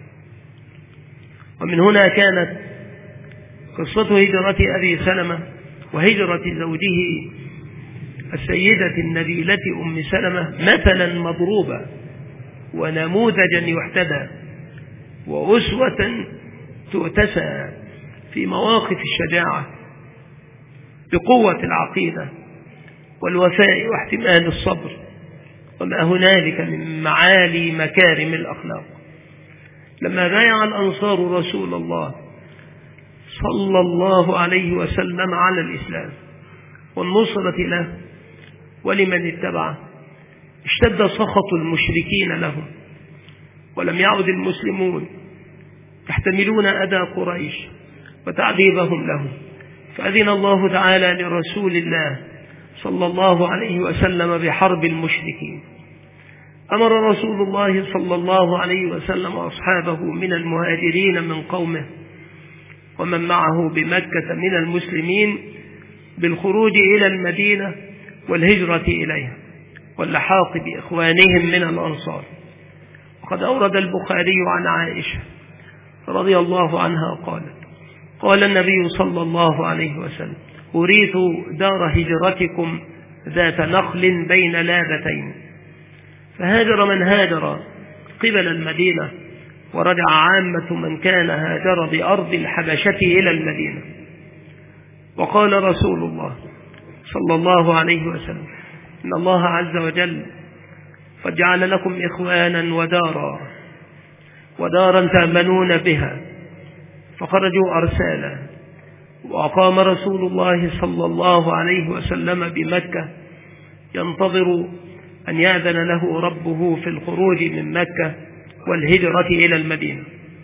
ومن هنا كانت قصة هجرة أبي سلمة وهجرة زوجه السيدة النبيلة أم سلمة مثلا مضروبا ونموذجا يحتذى وأسوة تؤتسى في مواقف الشجاعة بقوة العقيدة والوفاء واحتمال الصبر وما هنالك من معالي مكارم الأخلاق. لما بايع الأنصار رسول الله صلى الله عليه وسلم على الإسلام والنصرة له ولمن اتبعه، اشتد سخط المشركين لهم ولم يعد المسلمون يحتملون أذى قريش وتعذيبهم لهم، فأذن الله تعالى لرسول الله صلى الله عليه وسلم بحرب المشركين. أمر رسول الله صلى الله عليه وسلم أصحابه من المهاجرين من قومه ومن معه بمكة من المسلمين بالخروج إلى المدينة والهجرة إليها واللحاق بإخوانهم من الأنصار. وقد أورد البخاري عن عائشة رضي الله عنها قالت: قال النبي صلى الله عليه وسلم: أريت دار هجرتكم ذات نخل بين لابتين، فهاجر من هاجر قبل المدينة، ورجع عامة من كان هاجر بأرض الحبشة إلى المدينة. وقال رسول الله صلى الله عليه وسلم: إن الله عز وجل قد جعل لكم إخوانا ودارا ودارا تأمنون بها، فخرجوا أرسالا. وأقام رسول الله صلى الله عليه وسلم بمكة ينتظر أن يأذن له ربه في الخروج من مكة والهجرة إلى المدينة.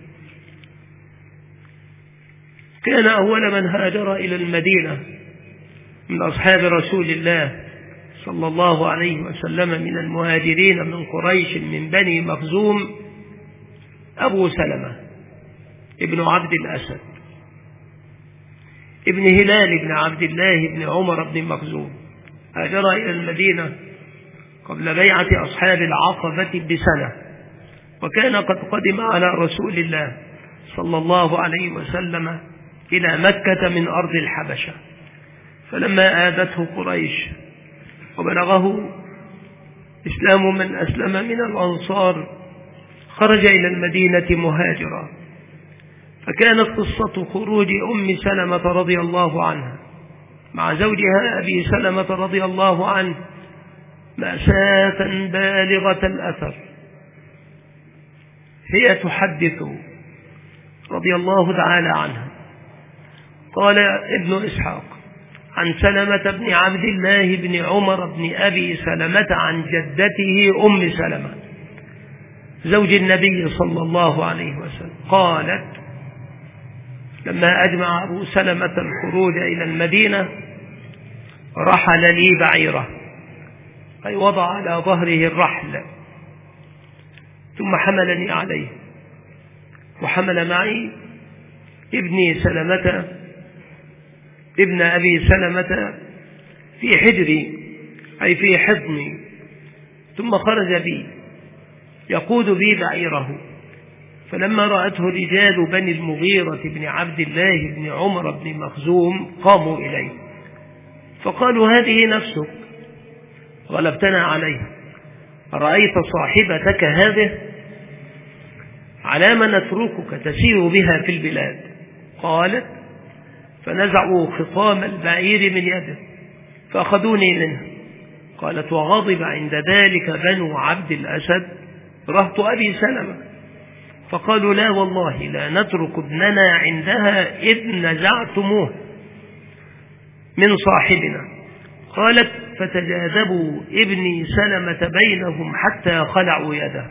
كان أول من هاجر إلى المدينة من أصحاب رسول الله صلى الله عليه وسلم من المهاجرين من قريش من بني مخزوم أبو سلمة ابن عبد الأسد ابن هلال بن عبد الله بن عمر بن مخزوم. هاجر إلى المدينة قبل بيعة أصحاب العقبة بسنة، وكان قد قدم على رسول الله صلى الله عليه وسلم إلى مكة من أرض الحبشة، فلما آذته قريش وبلغه إسلام من أسلم من الأنصار خرج إلى المدينة مهاجرا. فكانت قصة خروج أم سلمة رضي الله عنها مع زوجها أبي سلمة رضي الله عنه مأساة بالغة الأثر. هي تحدث رضي الله تعالى عنها. قال ابن إسحاق عن سلمة بن عبد الله بن عمر بن أبي سلمة عن جدته أم سلمة زوج النبي صلى الله عليه وسلم قالت: لما أجمع أبو سلمة الخروج إلى المدينة رحل لي بعيره، أي وضع على ظهره الرحل، ثم حملني عليه، وحمل معي ابني سلمة ابن أبي سلمة في حجري أي في حضني، ثم خرج بي يقود بي بعيره. فلما رأته رجال بني المغيرة بن عبد الله بن عمر بن مخزوم قاموا إليه فقالوا: هذه نفسك غلبتنا عليها، رأيت صاحبتك هذه؟ على ما نتركك تسير بها في البلاد؟ قالت: فنزعوا خطام البعير من يده فأخذوني منه. قالت: وغضب عند ذلك بنو عبد الأسد رهط أبي سلمة، فقالوا: لا والله لا نترك ابننا عندها إذ نزعتموه من صاحبنا. قالت: فتجاذبوا ابني سلمة بينهم حتى خلعوا يده،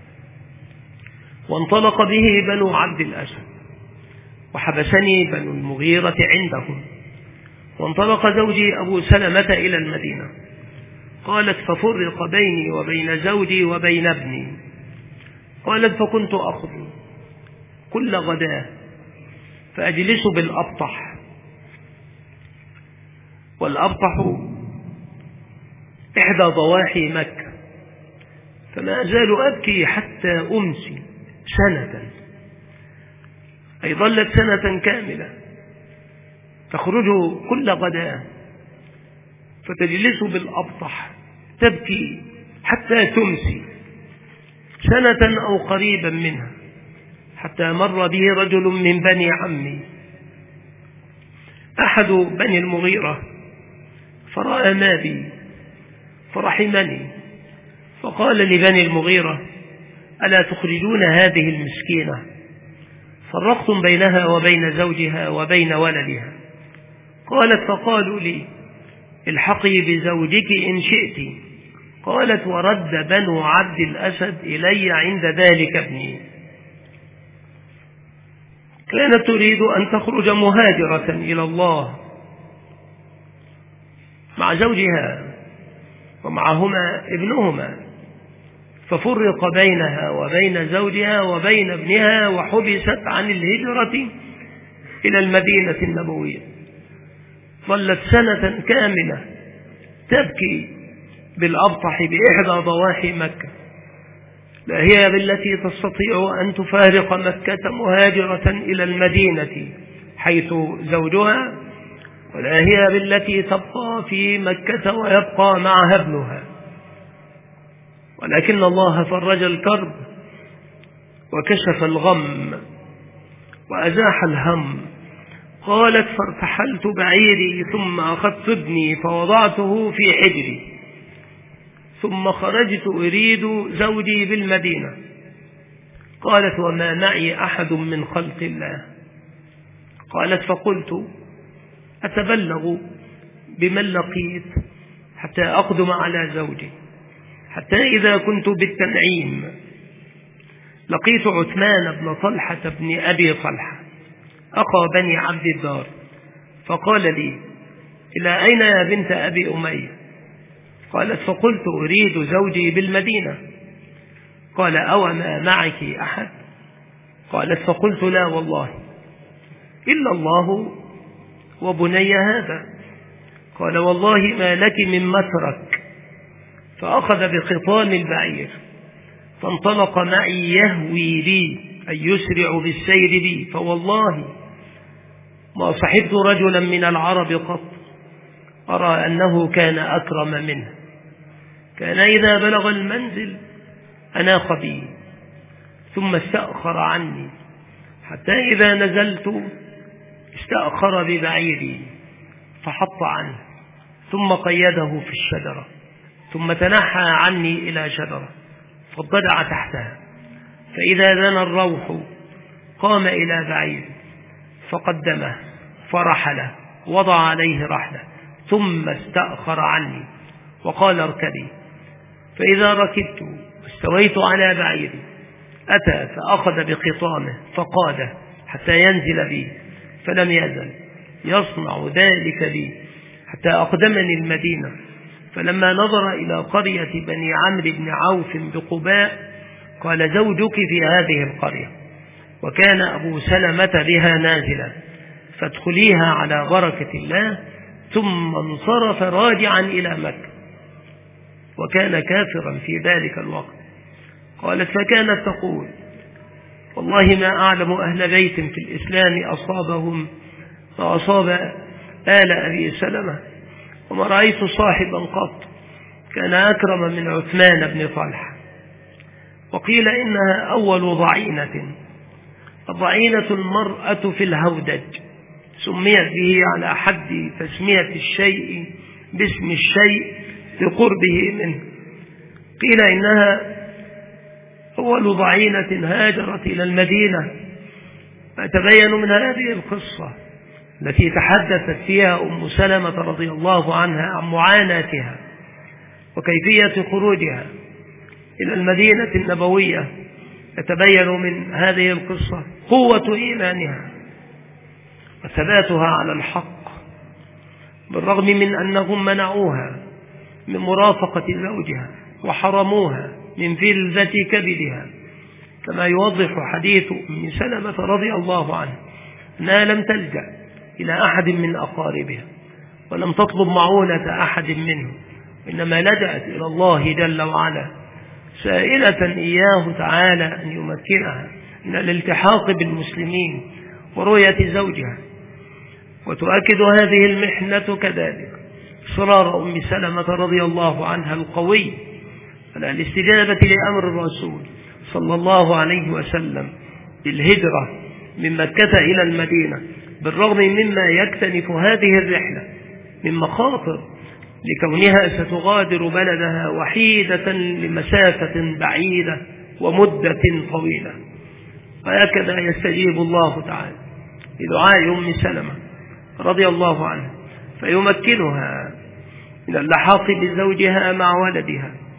وانطلق به بنو عبد الأسد، وحبسني بنو المغيرة عندهم، وانطلق زوجي أبو سلمة إلى المدينة. قالت: ففرق بيني وبين زوجي وبين ابني. قالت: فكنت أخذ كل غداة فأجلس بالأبطح، والأبطح إحدى ضواحي مكة، فما أزال أبكي حتى أمسي سنة، أي ظلت سنة كاملة تخرج كل غداة فتجلس بالأبطح تبكي حتى تمسي سنة أو قريبا منها، حتى مر به رجل من بني عمي أحد بني المغيرة فرأى ما بي فرحمني، فقال لبني المغيرة: ألا تخرجون هذه المسكينة؟ فرقتم بينها وبين زوجها وبين ولدها. قالت: فقالوا لي: الحقي بزوجك إن شئت، قالت: ورد بنو عبد الأسد إلي عند ذلك ابني. كانت تريد أن تخرج مهاجرة إلى الله مع زوجها ومعهما ابنهما، ففرق بينها وبين زوجها وبين ابنها، وحبست عن الهجرة إلى المدينة النبوية. ظلت سنة كاملة تبكي بالأبطح بإحدى ضواحي مكة، لا هي بالتي تستطيع أن تفارق مكة مهاجرة إلى المدينة حيث زوجها، ولا هي بالتي تبقى في مكة ويبقى معها ابنها. ولكن الله فرج الكرب وكشف الغم وأزاح الهم. قالت: فارتحلت بعيري ثم أخذت ابني فوضعته في حجري، ثم خرجت أريد زوجي بالمدينة. قالت: وما معي أحد من خلق الله. قالت: فقلت: أتبلغ بمن لقيت حتى أقدم على زوجي. حتى إذا كنت بالتنعيم لقيت عثمان بن طلحة بن أبي طلحة أخا بني عبد الدار، فقال لي: إلى أين يا بنت أبي أمية؟ قالت: فقلت: أريد زوجي بالمدينة. قال: أوما معك أحد؟ قالت: فقلت: لا والله إلا الله وبني هذا. قال: والله ما لك من مترك. فأخذ بخطام البعير فانطلق معي يهوي لي أي يسرع بالسير بي، فوالله ما صحبت رجلا من العرب قط أرى أنه كان أكرم منه. كان إذا بلغ المنزل أناخ بي ثم استأخر عني، حتى إذا نزلت استأخر ببعيري فحط عنه ثم قيده في الشجرة، ثم تنحى عني إلى شجرة فاضطجع تحتها، فإذا دنا الروح قام إلى بعير فقدمه فرحله وضع عليه رحله، ثم استأخر عني وقال: اركبي. فإذا ركبت واستويت على بعيري أتى فأخذ بخطامه فقاده حتى ينزل بي، فلم يزل يصنع ذلك بي حتى أقدمني المدينة. فلما نظر إلى قرية بني عمرو بن عوف بقباء قال: زوجك في هذه القرية، وكان أبو سلمة بها نازلا، فادخليها على بركة الله. ثم انصرف راجعا إلى مكة، وكان كافرا في ذلك الوقت. قالت: فكانت تقول: والله ما أعلم أهل بيت في الإسلام أصابهم ما أصاب آل أبي سلمة، وما رأيت صاحبا قط كان أكرم من عثمان بن طلحة. وقيل إنها أول ضعينة. الضعينة المرأة في الهودج، سميت به على حد تسمية الشيء باسم الشيء لقربه منه. قيل إنها أول ضعينة هاجرت إلى المدينة. فتبين من هذه القصة التي تحدثت فيها أم سلمة رضي الله عنها عن معاناتها وكيفية خروجها إلى المدينة النبوية، يتبين من هذه القصة قوة إيمانها وثباتها على الحق، بالرغم من أنهم منعوها من مرافقة زوجها وحرموها من فلذة كبدها، كما يوضح حديث أم سلمة رضي الله عنها أنها لم تلجأ إلى أحد من أقاربها ولم تطلب معونة أحد منهم، إنما لجأت إلى الله جل وعلا سائلة إياه تعالى أن يمكنها من الالتحاق بالمسلمين ورؤية زوجها. وتؤكد هذه المحنة كذلك إصرار أم سلمة رضي الله عنها القوي على الاستجابة لأمر الرسول صلى الله عليه وسلم بالهجرة من مكة إلى المدينة، بالرغم مما يكتنف هذه الرحلة من مخاطر لكونها ستغادر بلدها وحيدة لمسافة بعيدة ومدة طويلة. وهكذا يستجيب الله تعالى لدعاء أم سلمة رضي الله عنها فيمكنها من اللحاق بزوجها مع ولدها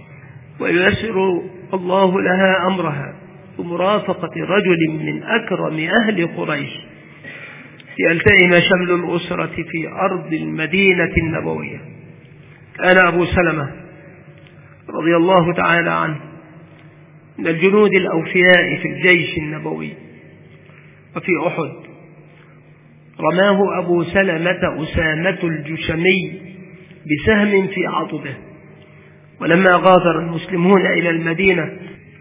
وييسر الله لها أمرها بمرافقة رجل من أكرم أهل قريش ليلتئم شمل الأسرة في أرض المدينة النبوية. كان أبو سلمة رضي الله تعالى عنه من الجنود الأوفياء في الجيش النبوي. وفي أحد رماه أبو سلمة أسامة الجشمي بسهم في عضده، ولما غادر المسلمون إلى المدينة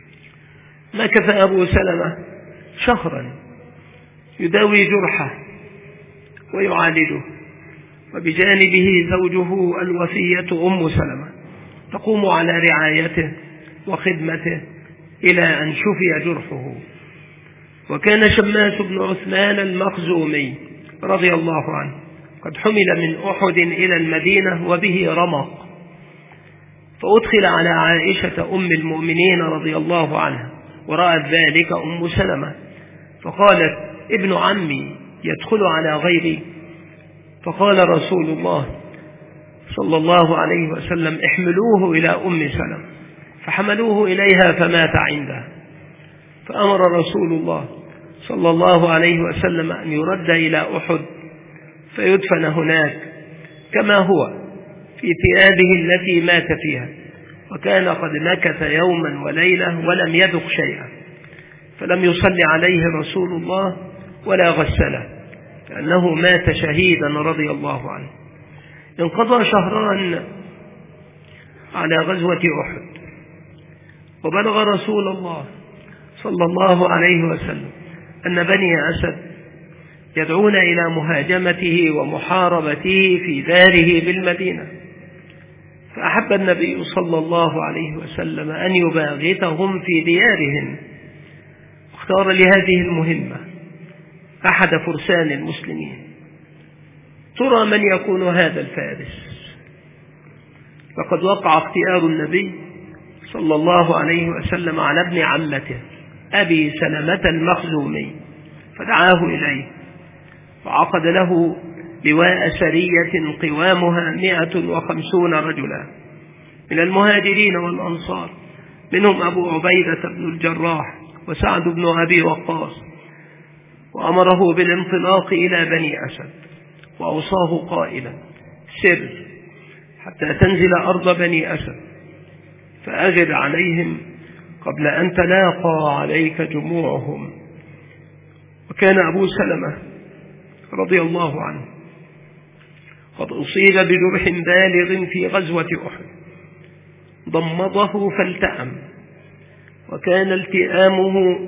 مكث أبو سلمة شهرا يداوي جرحه ويعالجه، وبجانبه زوجه الوفية أم سلمة تقوم على رعايته وخدمته إلى أن شفي جرحه. وكان شماس بن عثمان المخزومي رضي الله عنه قد حمل من أحد إلى المدينة وبه رمق، فأدخل على عائشة أم المؤمنين رضي الله عنها، ورأت ذلك أم سلمة فقالت: ابن عمي يدخل على غيري. فقال رسول الله صلى الله عليه وسلم: احملوه إلى أم سلمة. فحملوه إليها فمات عندها. فأمر رسول الله صلى الله عليه وسلم أن يرد إلى أحد فيدفن هناك كما هو في ثيابه التي مات فيها، وكان قد مكث يوما وليلة ولم يذق شيئا، فلم يصلي عليه رسول الله ولا غسله، كأنه مات شهيدا رضي الله عنه. انقضى شهران على غزوة أحد، وبلغ رسول الله صلى الله عليه وسلم أن بني أسد يدعون إلى مهاجمته ومحاربته في داره بالمدينة، فأحب النبي صلى الله عليه وسلم أن يباغتهم في ديارهم، اختار لهذه المهمة أحد فرسان المسلمين. ترى من يكون هذا الفارس؟ فقد وقع اختيار النبي صلى الله عليه وسلم على ابن عمته أبي سلمة المخزومي، فدعاه إليه وعقد له لواء سرية قوامها مئة وخمسون رجلا من المهاجرين والأنصار، منهم أبو عبيدة بن الجراح وسعد بن أبي وقاص، وأمره بالانطلاق إلى بني أسد، وأوصاه قائلا: سر حتى تنزل أرض بني أسد فأجد عليهم قبل أن تلاقى عليك جموعهم. وكان أبو سلمة رضي الله عنه قد أصيب بجرح بالغ في غزوة أحد، ضمضه فالتأم، وكان التئامه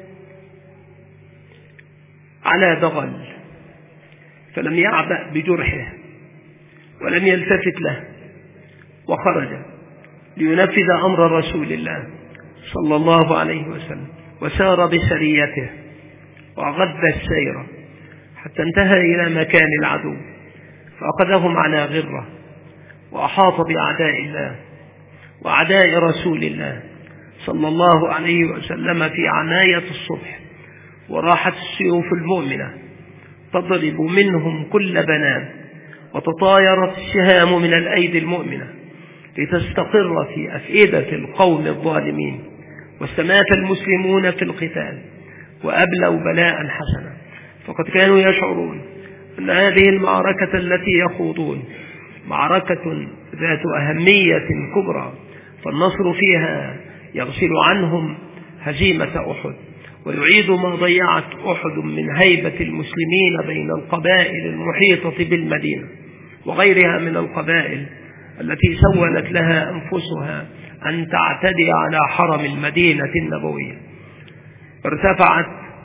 على دغل، فلم يعبأ بجرحه ولم يلتفت له، وخرج لينفذ أمر رسول الله صلى الله عليه وسلم، وسار بسريته وغد السير حتى انتهى إلى مكان العدو، فأخذهم على غرة وأحاط بأعداء الله وأعداء رسول الله صلى الله عليه وسلم في عناية الصبح، وراحت السيوف المؤمنة تضرب منهم كل بنان، وتطايرت السهام من الأيدي المؤمنة لتستقر في أفئدة القوم الظالمين، واستمات المسلمون في القتال وأبلوا بلاء حسنا، فقد كانوا يشعرون أن هذه المعركة التي يخوضون معركة ذات أهمية كبرى، فالنصر فيها يغسل عنهم هزيمة أحد، ويعيد ما ضيعت أحد من هيبة المسلمين بين القبائل المحيطة بالمدينة وغيرها من القبائل التي سولت لها أنفسها أن تعتدي على حرم المدينة النبوية. ارتفعت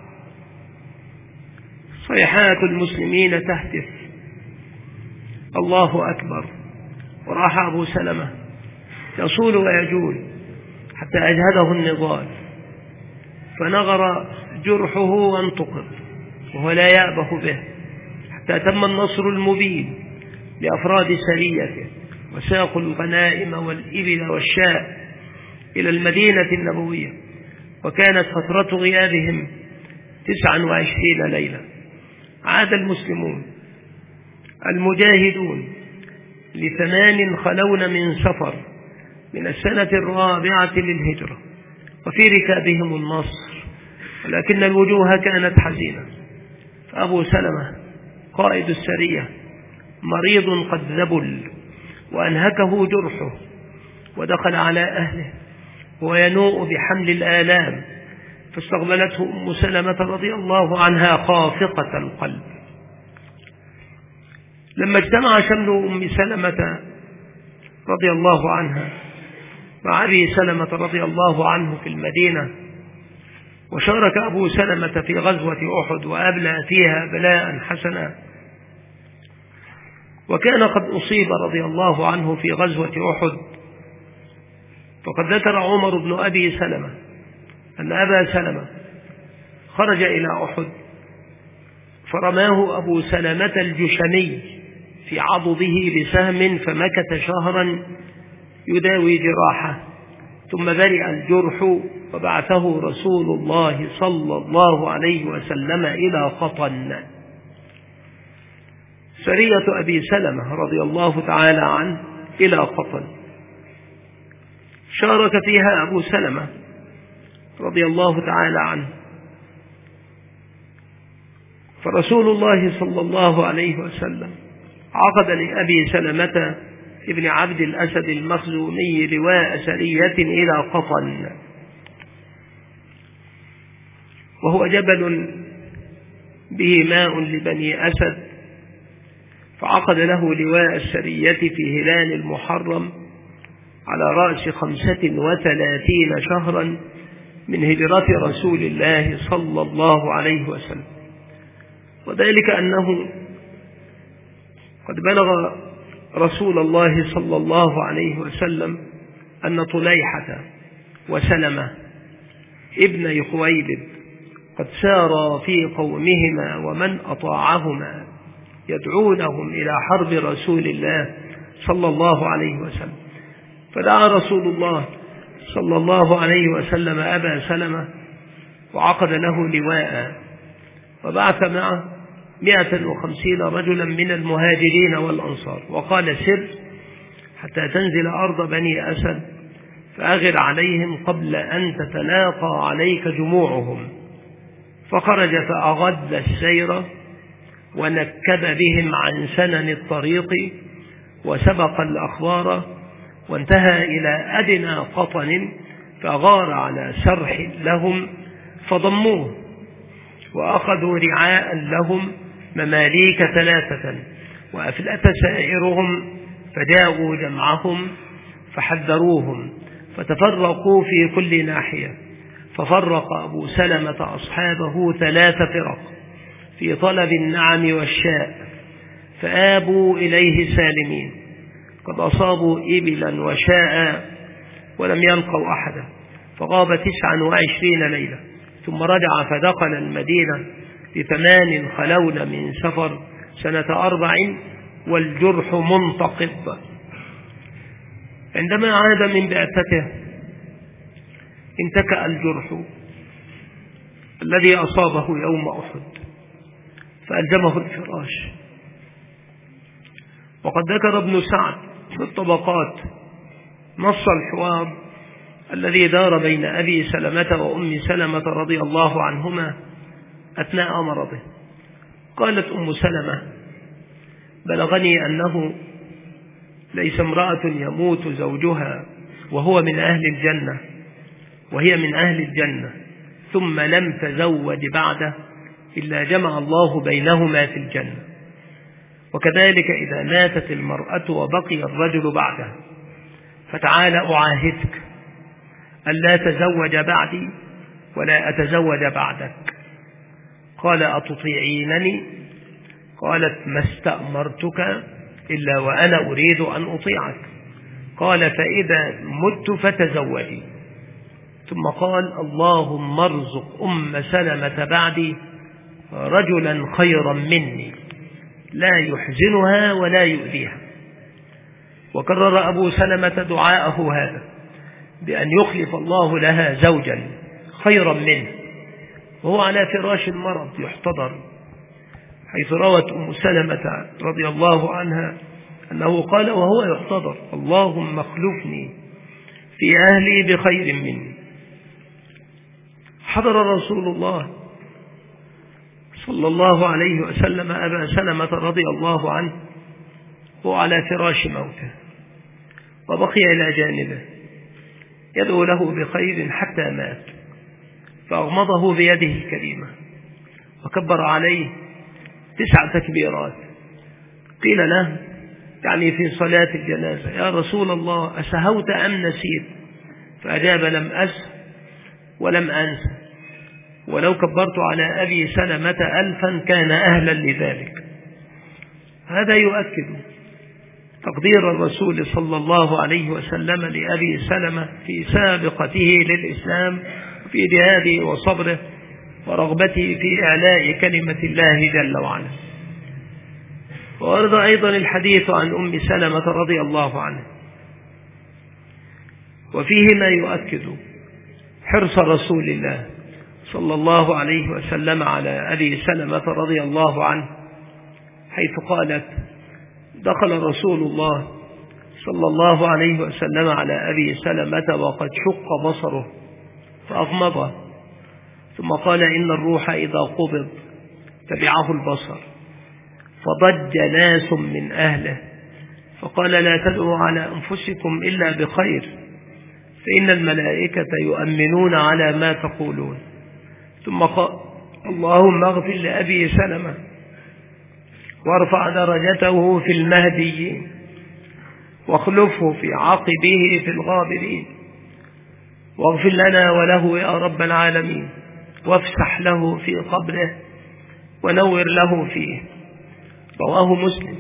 صيحات المسلمين تهتف: الله أكبر. وراح أبو سلمة يصول ويجول حتى أجهده النضال، فنغر جرحه وانتقض وهو لا يأبه به، حتى تم النصر المبين لأفراد سريته، وساقوا الغنائم والإبل والشاء إلى المدينة النبوية. وكانت فترة غيابهم تسعا وعشرين ليلة. عاد المسلمون المجاهدون لثمان خلون من سفر من السنة الرابعة للهجرة، وفي ركابهم النصر، ولكن الوجوه كانت حزينة. فأبو سلمة قائد السرية مريض قد ذبل وأنهكه جرحه، ودخل على أهله وينوء بحمل الآلام، فاستقبلته أم سلمة رضي الله عنها خافقة القلب. لما اجتمع شمل أم سلمة رضي الله عنها مع أبي سلمة رضي الله عنه في المدينة، وشارك أبو سلمة في غزوة أحد وأبلى فيها بلاء حسنا، وكان قد أصيب رضي الله عنه في غزوة أحد. فقد ذكر عمر بن أبي سلمة أن أبا سلمة خرج إلى أحد فرماه أبو سلمة الجشمي في عضده بسهم، فمكث شهرا يداوي جراحه، ثم برئ الجرح وبعثه رسول الله صلى الله عليه وسلم إلى قطن. سرية أبي سلمة رضي الله تعالى عنه إلى قطن شارك فيها أبو سلمة رضي الله تعالى عنه، فرسول الله صلى الله عليه وسلم عقد لأبي سلمة ابن عبد الأسد المخزومي لواء سرية إلى قطن، وهو جبل به ماء لبني أسد، فعقد له لواء السرية في هلال المحرم على رأس خمسة وثلاثين شهرا من هجرة رسول الله صلى الله عليه وسلم. وذلك أنه قد بلغ رسول الله صلى الله عليه وسلم أن طليحة وسلمة ابن خويلد قد سارا في قومهما ومن أطاعهما يدعونهم إلى حرب رسول الله صلى الله عليه وسلم. فدعا رسول الله صلى الله عليه وسلم أبا سلمة وعقد له لواء، وبعث معه مئة وخمسين رجلا من المهاجرين والأنصار، وقال: سر حتى تنزل أرض بني أسد فأغر عليهم قبل أن تتلاقى عليك جموعهم. فخرج فأغد السير ونكب بهم عن سنن الطريق وسبق الأخبار، وانتهى إلى أدنى قطن فغار على سرح لهم فضموه، وأخذوا رعاء لهم مماليك ثلاثة، وأفلت سائرهم فجاءوا جمعهم فحذروهم فتفرقوا في كل ناحية. ففرق أبو سلمة أصحابه ثلاث فرق في طلب النعم والشاء، فآبوا إليه سالمين، قد أصابوا إبلا وشاء ولم يلقوا أحدا، فغاب تسعا وعشرين ليلة، ثم رجع فدخل المدينة لثمان خلون من سفر سنة أربع والجرح منتقض. عندما عاد من بعثته انتكأ الجرح الذي أصابه يوم أحد فألزمه الفراش. وقد ذكر ابن سعد في الطبقات نص الحوار الذي دار بين أبي سلمة وأم سلمة رضي الله عنهما أثناء مرضه. قالت أم سلمة: بلغني أنه ليس امرأة يموت زوجها وهو من أهل الجنة وهي من أهل الجنة ثم لم تزوج بعده إلا جمع الله بينهما في الجنة، وكذلك إذا ماتت المرأة وبقي الرجل بعدها، فتعال أعاهدك ألا تزوج بعدي ولا أتزوج بعدك. قال: أتطيعينني؟ قالت: ما استأمرتك إلا وأنا أريد أن أطيعك. قال: فإذا مت فتزوجي. ثم قال: اللهم ارزق أم سلمة بعدي رجلا خيرا مني لا يحزنها ولا يؤذيها. وكرر أبو سلمة دعاءه هذا بأن يخلف الله لها زوجا خيرا منه وهو على فراش المرض يحتضر، حيث روت أم سلمة رضي الله عنها أنه قال وهو يحتضر: اللهم اخلفني في أهلي بخير مني. حضر رسول الله صلى الله عليه وسلم أبا سلمة رضي الله عنه وعلى فراش موته، وبقي إلى جانبه يدعو له بخير حتى مات، فأغمضه بيده الكريمة وكبر عليه تسع تكبيرات. قيل له يعني في صلاة الجنازة: يا رسول الله أسهوت أم نسيت؟ فأجاب: لم أسه ولم أنسى، ولو كبرت على أبي سلمة ألفا كان أهلا لذلك. هذا يؤكد تقدير الرسول صلى الله عليه وسلم لأبي سلمة في سابقته للإسلام وفي جهاده وصبره ورغبته في إعلاء كلمة الله جل وعلا. وورد أيضا الحديث عن أم سلمة رضي الله عنها، وفيه ما يؤكد حرص رسول الله صلى الله عليه وسلم على أبي سلمة رضي الله عنه، حيث قالت: دخل رسول الله صلى الله عليه وسلم على أبي سلمة وقد شق بصره فأغمضه، ثم قال: إن الروح إذا قبض تبعه البصر. فضج ناس من أهله فقال: لا تدعوا على أنفسكم إلا بخير، فإن الملائكة يؤمنون على ما تقولون. ثم قال: اللهم اغفر لأبي سلمة وارفع درجته في المهديين واخلفه في عقبه في الغابرين، واغفر لنا وله يا رب العالمين، وافسح له في قبره ونور له فيه. رواه مسلم.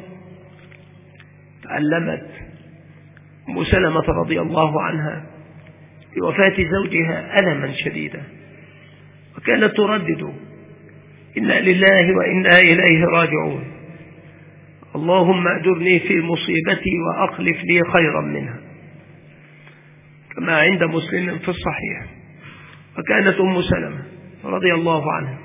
تعلمت أم سلمة رضي الله عنها بوفاة زوجها ألما شديدا، وكانت تردد: إنا لله وإنا إليه راجعون، اللهم أجرني في مصيبتي وأخلف لي خيرا منها، كما عند مسلم في الصحيح. وكانت أم سلمة رضي الله عنها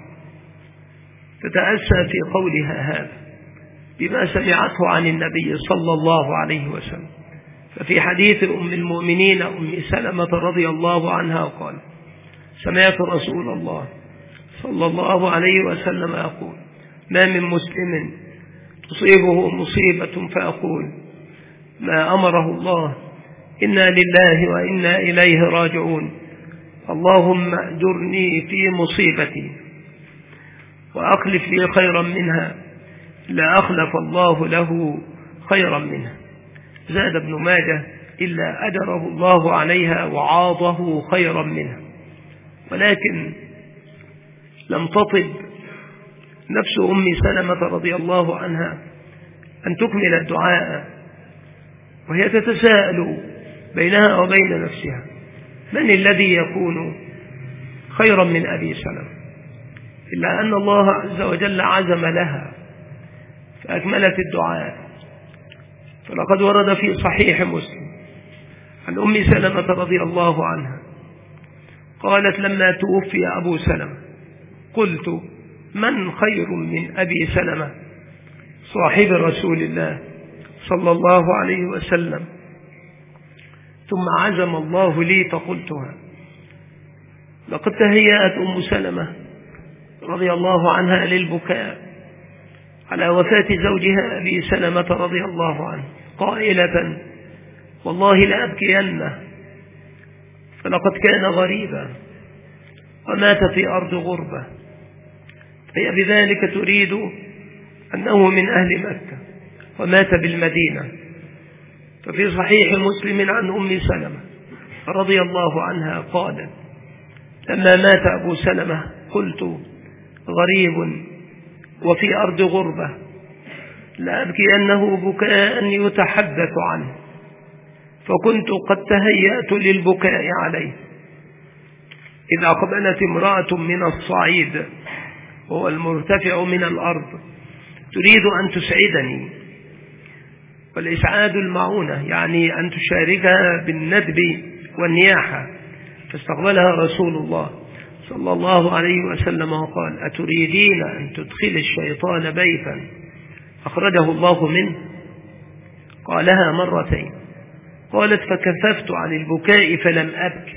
تتأسى في قولها هذا بما سمعته عن النبي صلى الله عليه وسلم. ففي حديث أم المؤمنين أم سلمة رضي الله عنها قال: سمعت رسول الله صلى الله عليه وسلم يقول: ما من مسلم تصيبه مصيبة فأقول ما أمره الله، إنا لله وإنا إليه راجعون، اللهم أجرني في مصيبتي وأخلف لي خيرا منها، لا أخلف الله له خيرا منها. زاد ابن ماجه: إلا أجره الله عليها وعاضه خيرا منها. ولكن لم تطب نفس أم سلمة رضي الله عنها أن تكمل الدعاء، وهي تتساءل بينها وبين نفسها: من الذي يكون خيرا من أبي سلمة؟ إلا أن الله عز وجل عزم لها فأكملت الدعاء. فلقد ورد في صحيح مسلم عن أم سلمة رضي الله عنها قالت: لما توفي أبو سلمة قلت: من خير من أبي سلمة صاحب رسول الله صلى الله عليه وسلم؟ ثم عزم الله لي فقلتها. لقد تهيأت أم سلمة رضي الله عنها للبكاء على وفاة زوجها أبي سلمة رضي الله عنه، قائلة: والله لأبكينه، فلقد كان غريبا ومات في أرض غربة. هي بذلك تريد أنه من أهل مكة ومات بالمدينة. ففي صحيح مسلم عن أم سلمة رضي الله عنها قالت: لما مات أبو سلمة قلت: غريب وفي أرض غربة، لأبكي أنه بكاء يتحدث عنه، فكنت قد تهيأت للبكاء عليه، إذ أقبلت امرأة من الصعيد وهو المرتفع من الأرض تريد أن تسعدني. والإسعاد المعونة يعني أن تشاركها بالندب والنياحة. فاستقبلها رسول الله صلى الله عليه وسلم وقال: أتريدين أن تدخل الشيطان بيتا أخرجه الله منه؟ قالها مرتين، قالت فكففت عن البكاء فلم أبكي،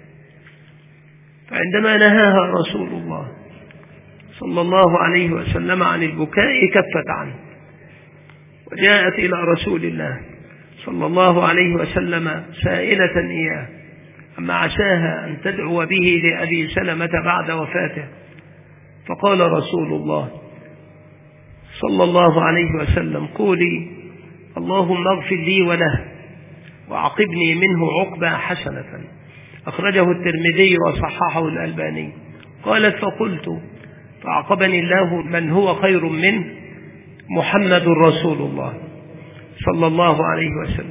فعندما نهاها رسول الله صلى الله عليه وسلم عن البكاء كفت عنه، وجاءت إلى رسول الله صلى الله عليه وسلم سائلة إياه أما عساها أن تدعو به لأبي سلمة بعد وفاته، فقال رسول الله صلى الله عليه وسلم قولي اللهم اغفر لي وله وعقبني منه عقبى حسنة، أخرجه الترمذي وصححه الألباني. قالت فقلت فعقبني الله من هو خير منه محمد رسول الله صلى الله عليه وسلم.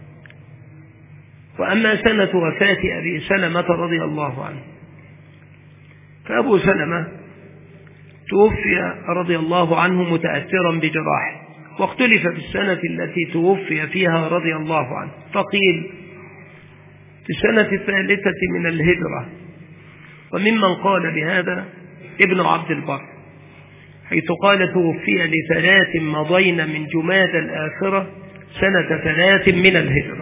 وأما سنة وفاة أبي سلمة رضي الله عنه، فأبو سلمة توفي رضي الله عنه متأثرا بجراحه، واختلف في السنة التي توفي فيها رضي الله عنه، فقيل في السنة الثالثة من الهجرة، وممن قال بهذا ابن عبد البر حيث قال توفي لثلاث مضين من جماد الآخرة سنة ثلاث من الهجرة.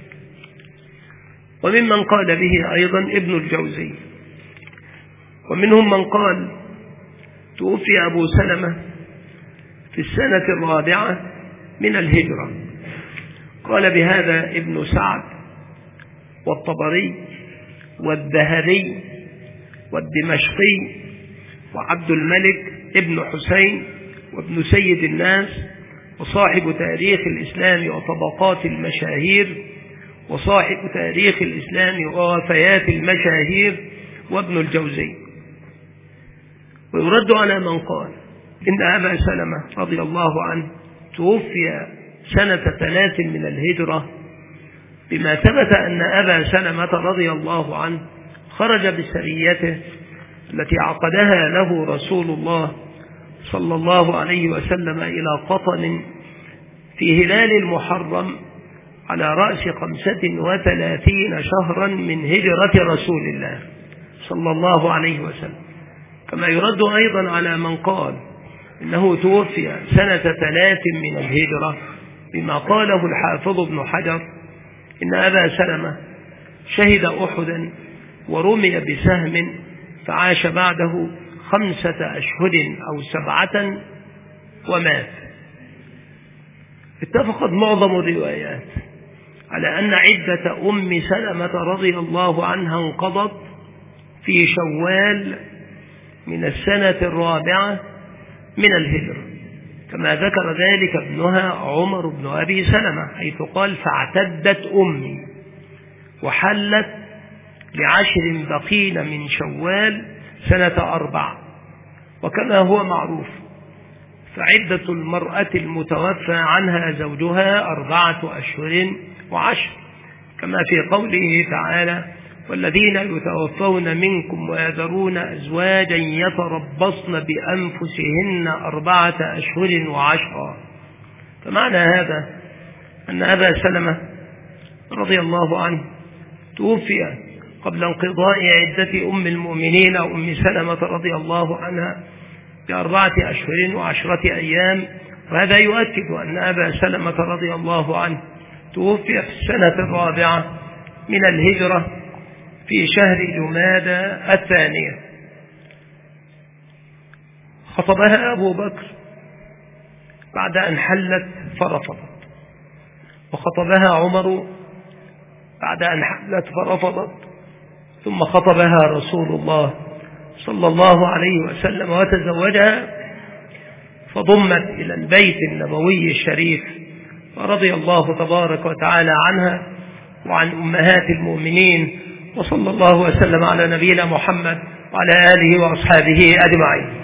وممن قال به أيضا ابن الجوزي. ومنهم من قال توفي أبو سلمة في السنة الرابعة من الهجرة، قال بهذا ابن سعد والطبري والذهبي والدمشقي وعبد الملك ابن حسين وابن سيد الناس وصاحب تاريخ الإسلام وطبقات المشاهير وصاحب تاريخ الإسلام ووفيات المشاهير وابن الجوزي. ويرد على من قال إن أبا سلمة رضي الله عنه توفي سنة ثلاث من الهجرة، بما ثبت أن أبا سلمة رضي الله عنه خرج بسريته التي عقدها له رسول الله صلى الله عليه وسلم إلى قطن في هلال المحرم على رأس خمسة وثلاثين شهرا من هجرة رسول الله صلى الله عليه وسلم. كما يرد أيضا على من قال إنه توفي سنة ثلاث من الهجرة، بما قاله الحافظ ابن حجر إن أبا سلمة شهد أحدا ورمي بسهم فعاش بعده خمسة أشهر أو سبعة ومات. اتفقت معظم الروايات على أن عدة أم سلمة رضي الله عنها انقضت في شوال من السنة الرابعة من الهجرة، كما ذكر ذلك ابنها عمر بن أبي سلمة حيث قال فاعتدت أمي وحلت لعشر بقين من شوال سنة أربع. وكما هو معروف فعدة المرأة المتوفى عنها زوجها أربعة أشهر وعشر، كما في قوله تعالى والذين يتوفون منكم ويذرون أزواجا يتربصن بأنفسهن أربعة أشهر وعشرا. فمعنى هذا أن أبا سلمة رضي الله عنه توفي قبل انقضاء عدة أم المؤمنين أم سلمة رضي الله عنها بأربعة أشهر وعشرة أيام، وهذا يؤكد أن أبا سلمة رضي الله عنه توفي في السنة الرابعة من الهجرة في شهر جمادى الثانية. خطبها أبو بكر بعد أن حلت فرفضت، وخطبها عمر بعد أن حلت فرفضت، ثم خطبها رسول الله صلى الله عليه وسلم وتزوجها فضمت إلى البيت النبوي الشريف، ورضي الله تبارك وتعالى عنها وعن أمهات المؤمنين، وصلى الله وسلم على نبينا محمد وعلى آله وأصحابه أجمعين.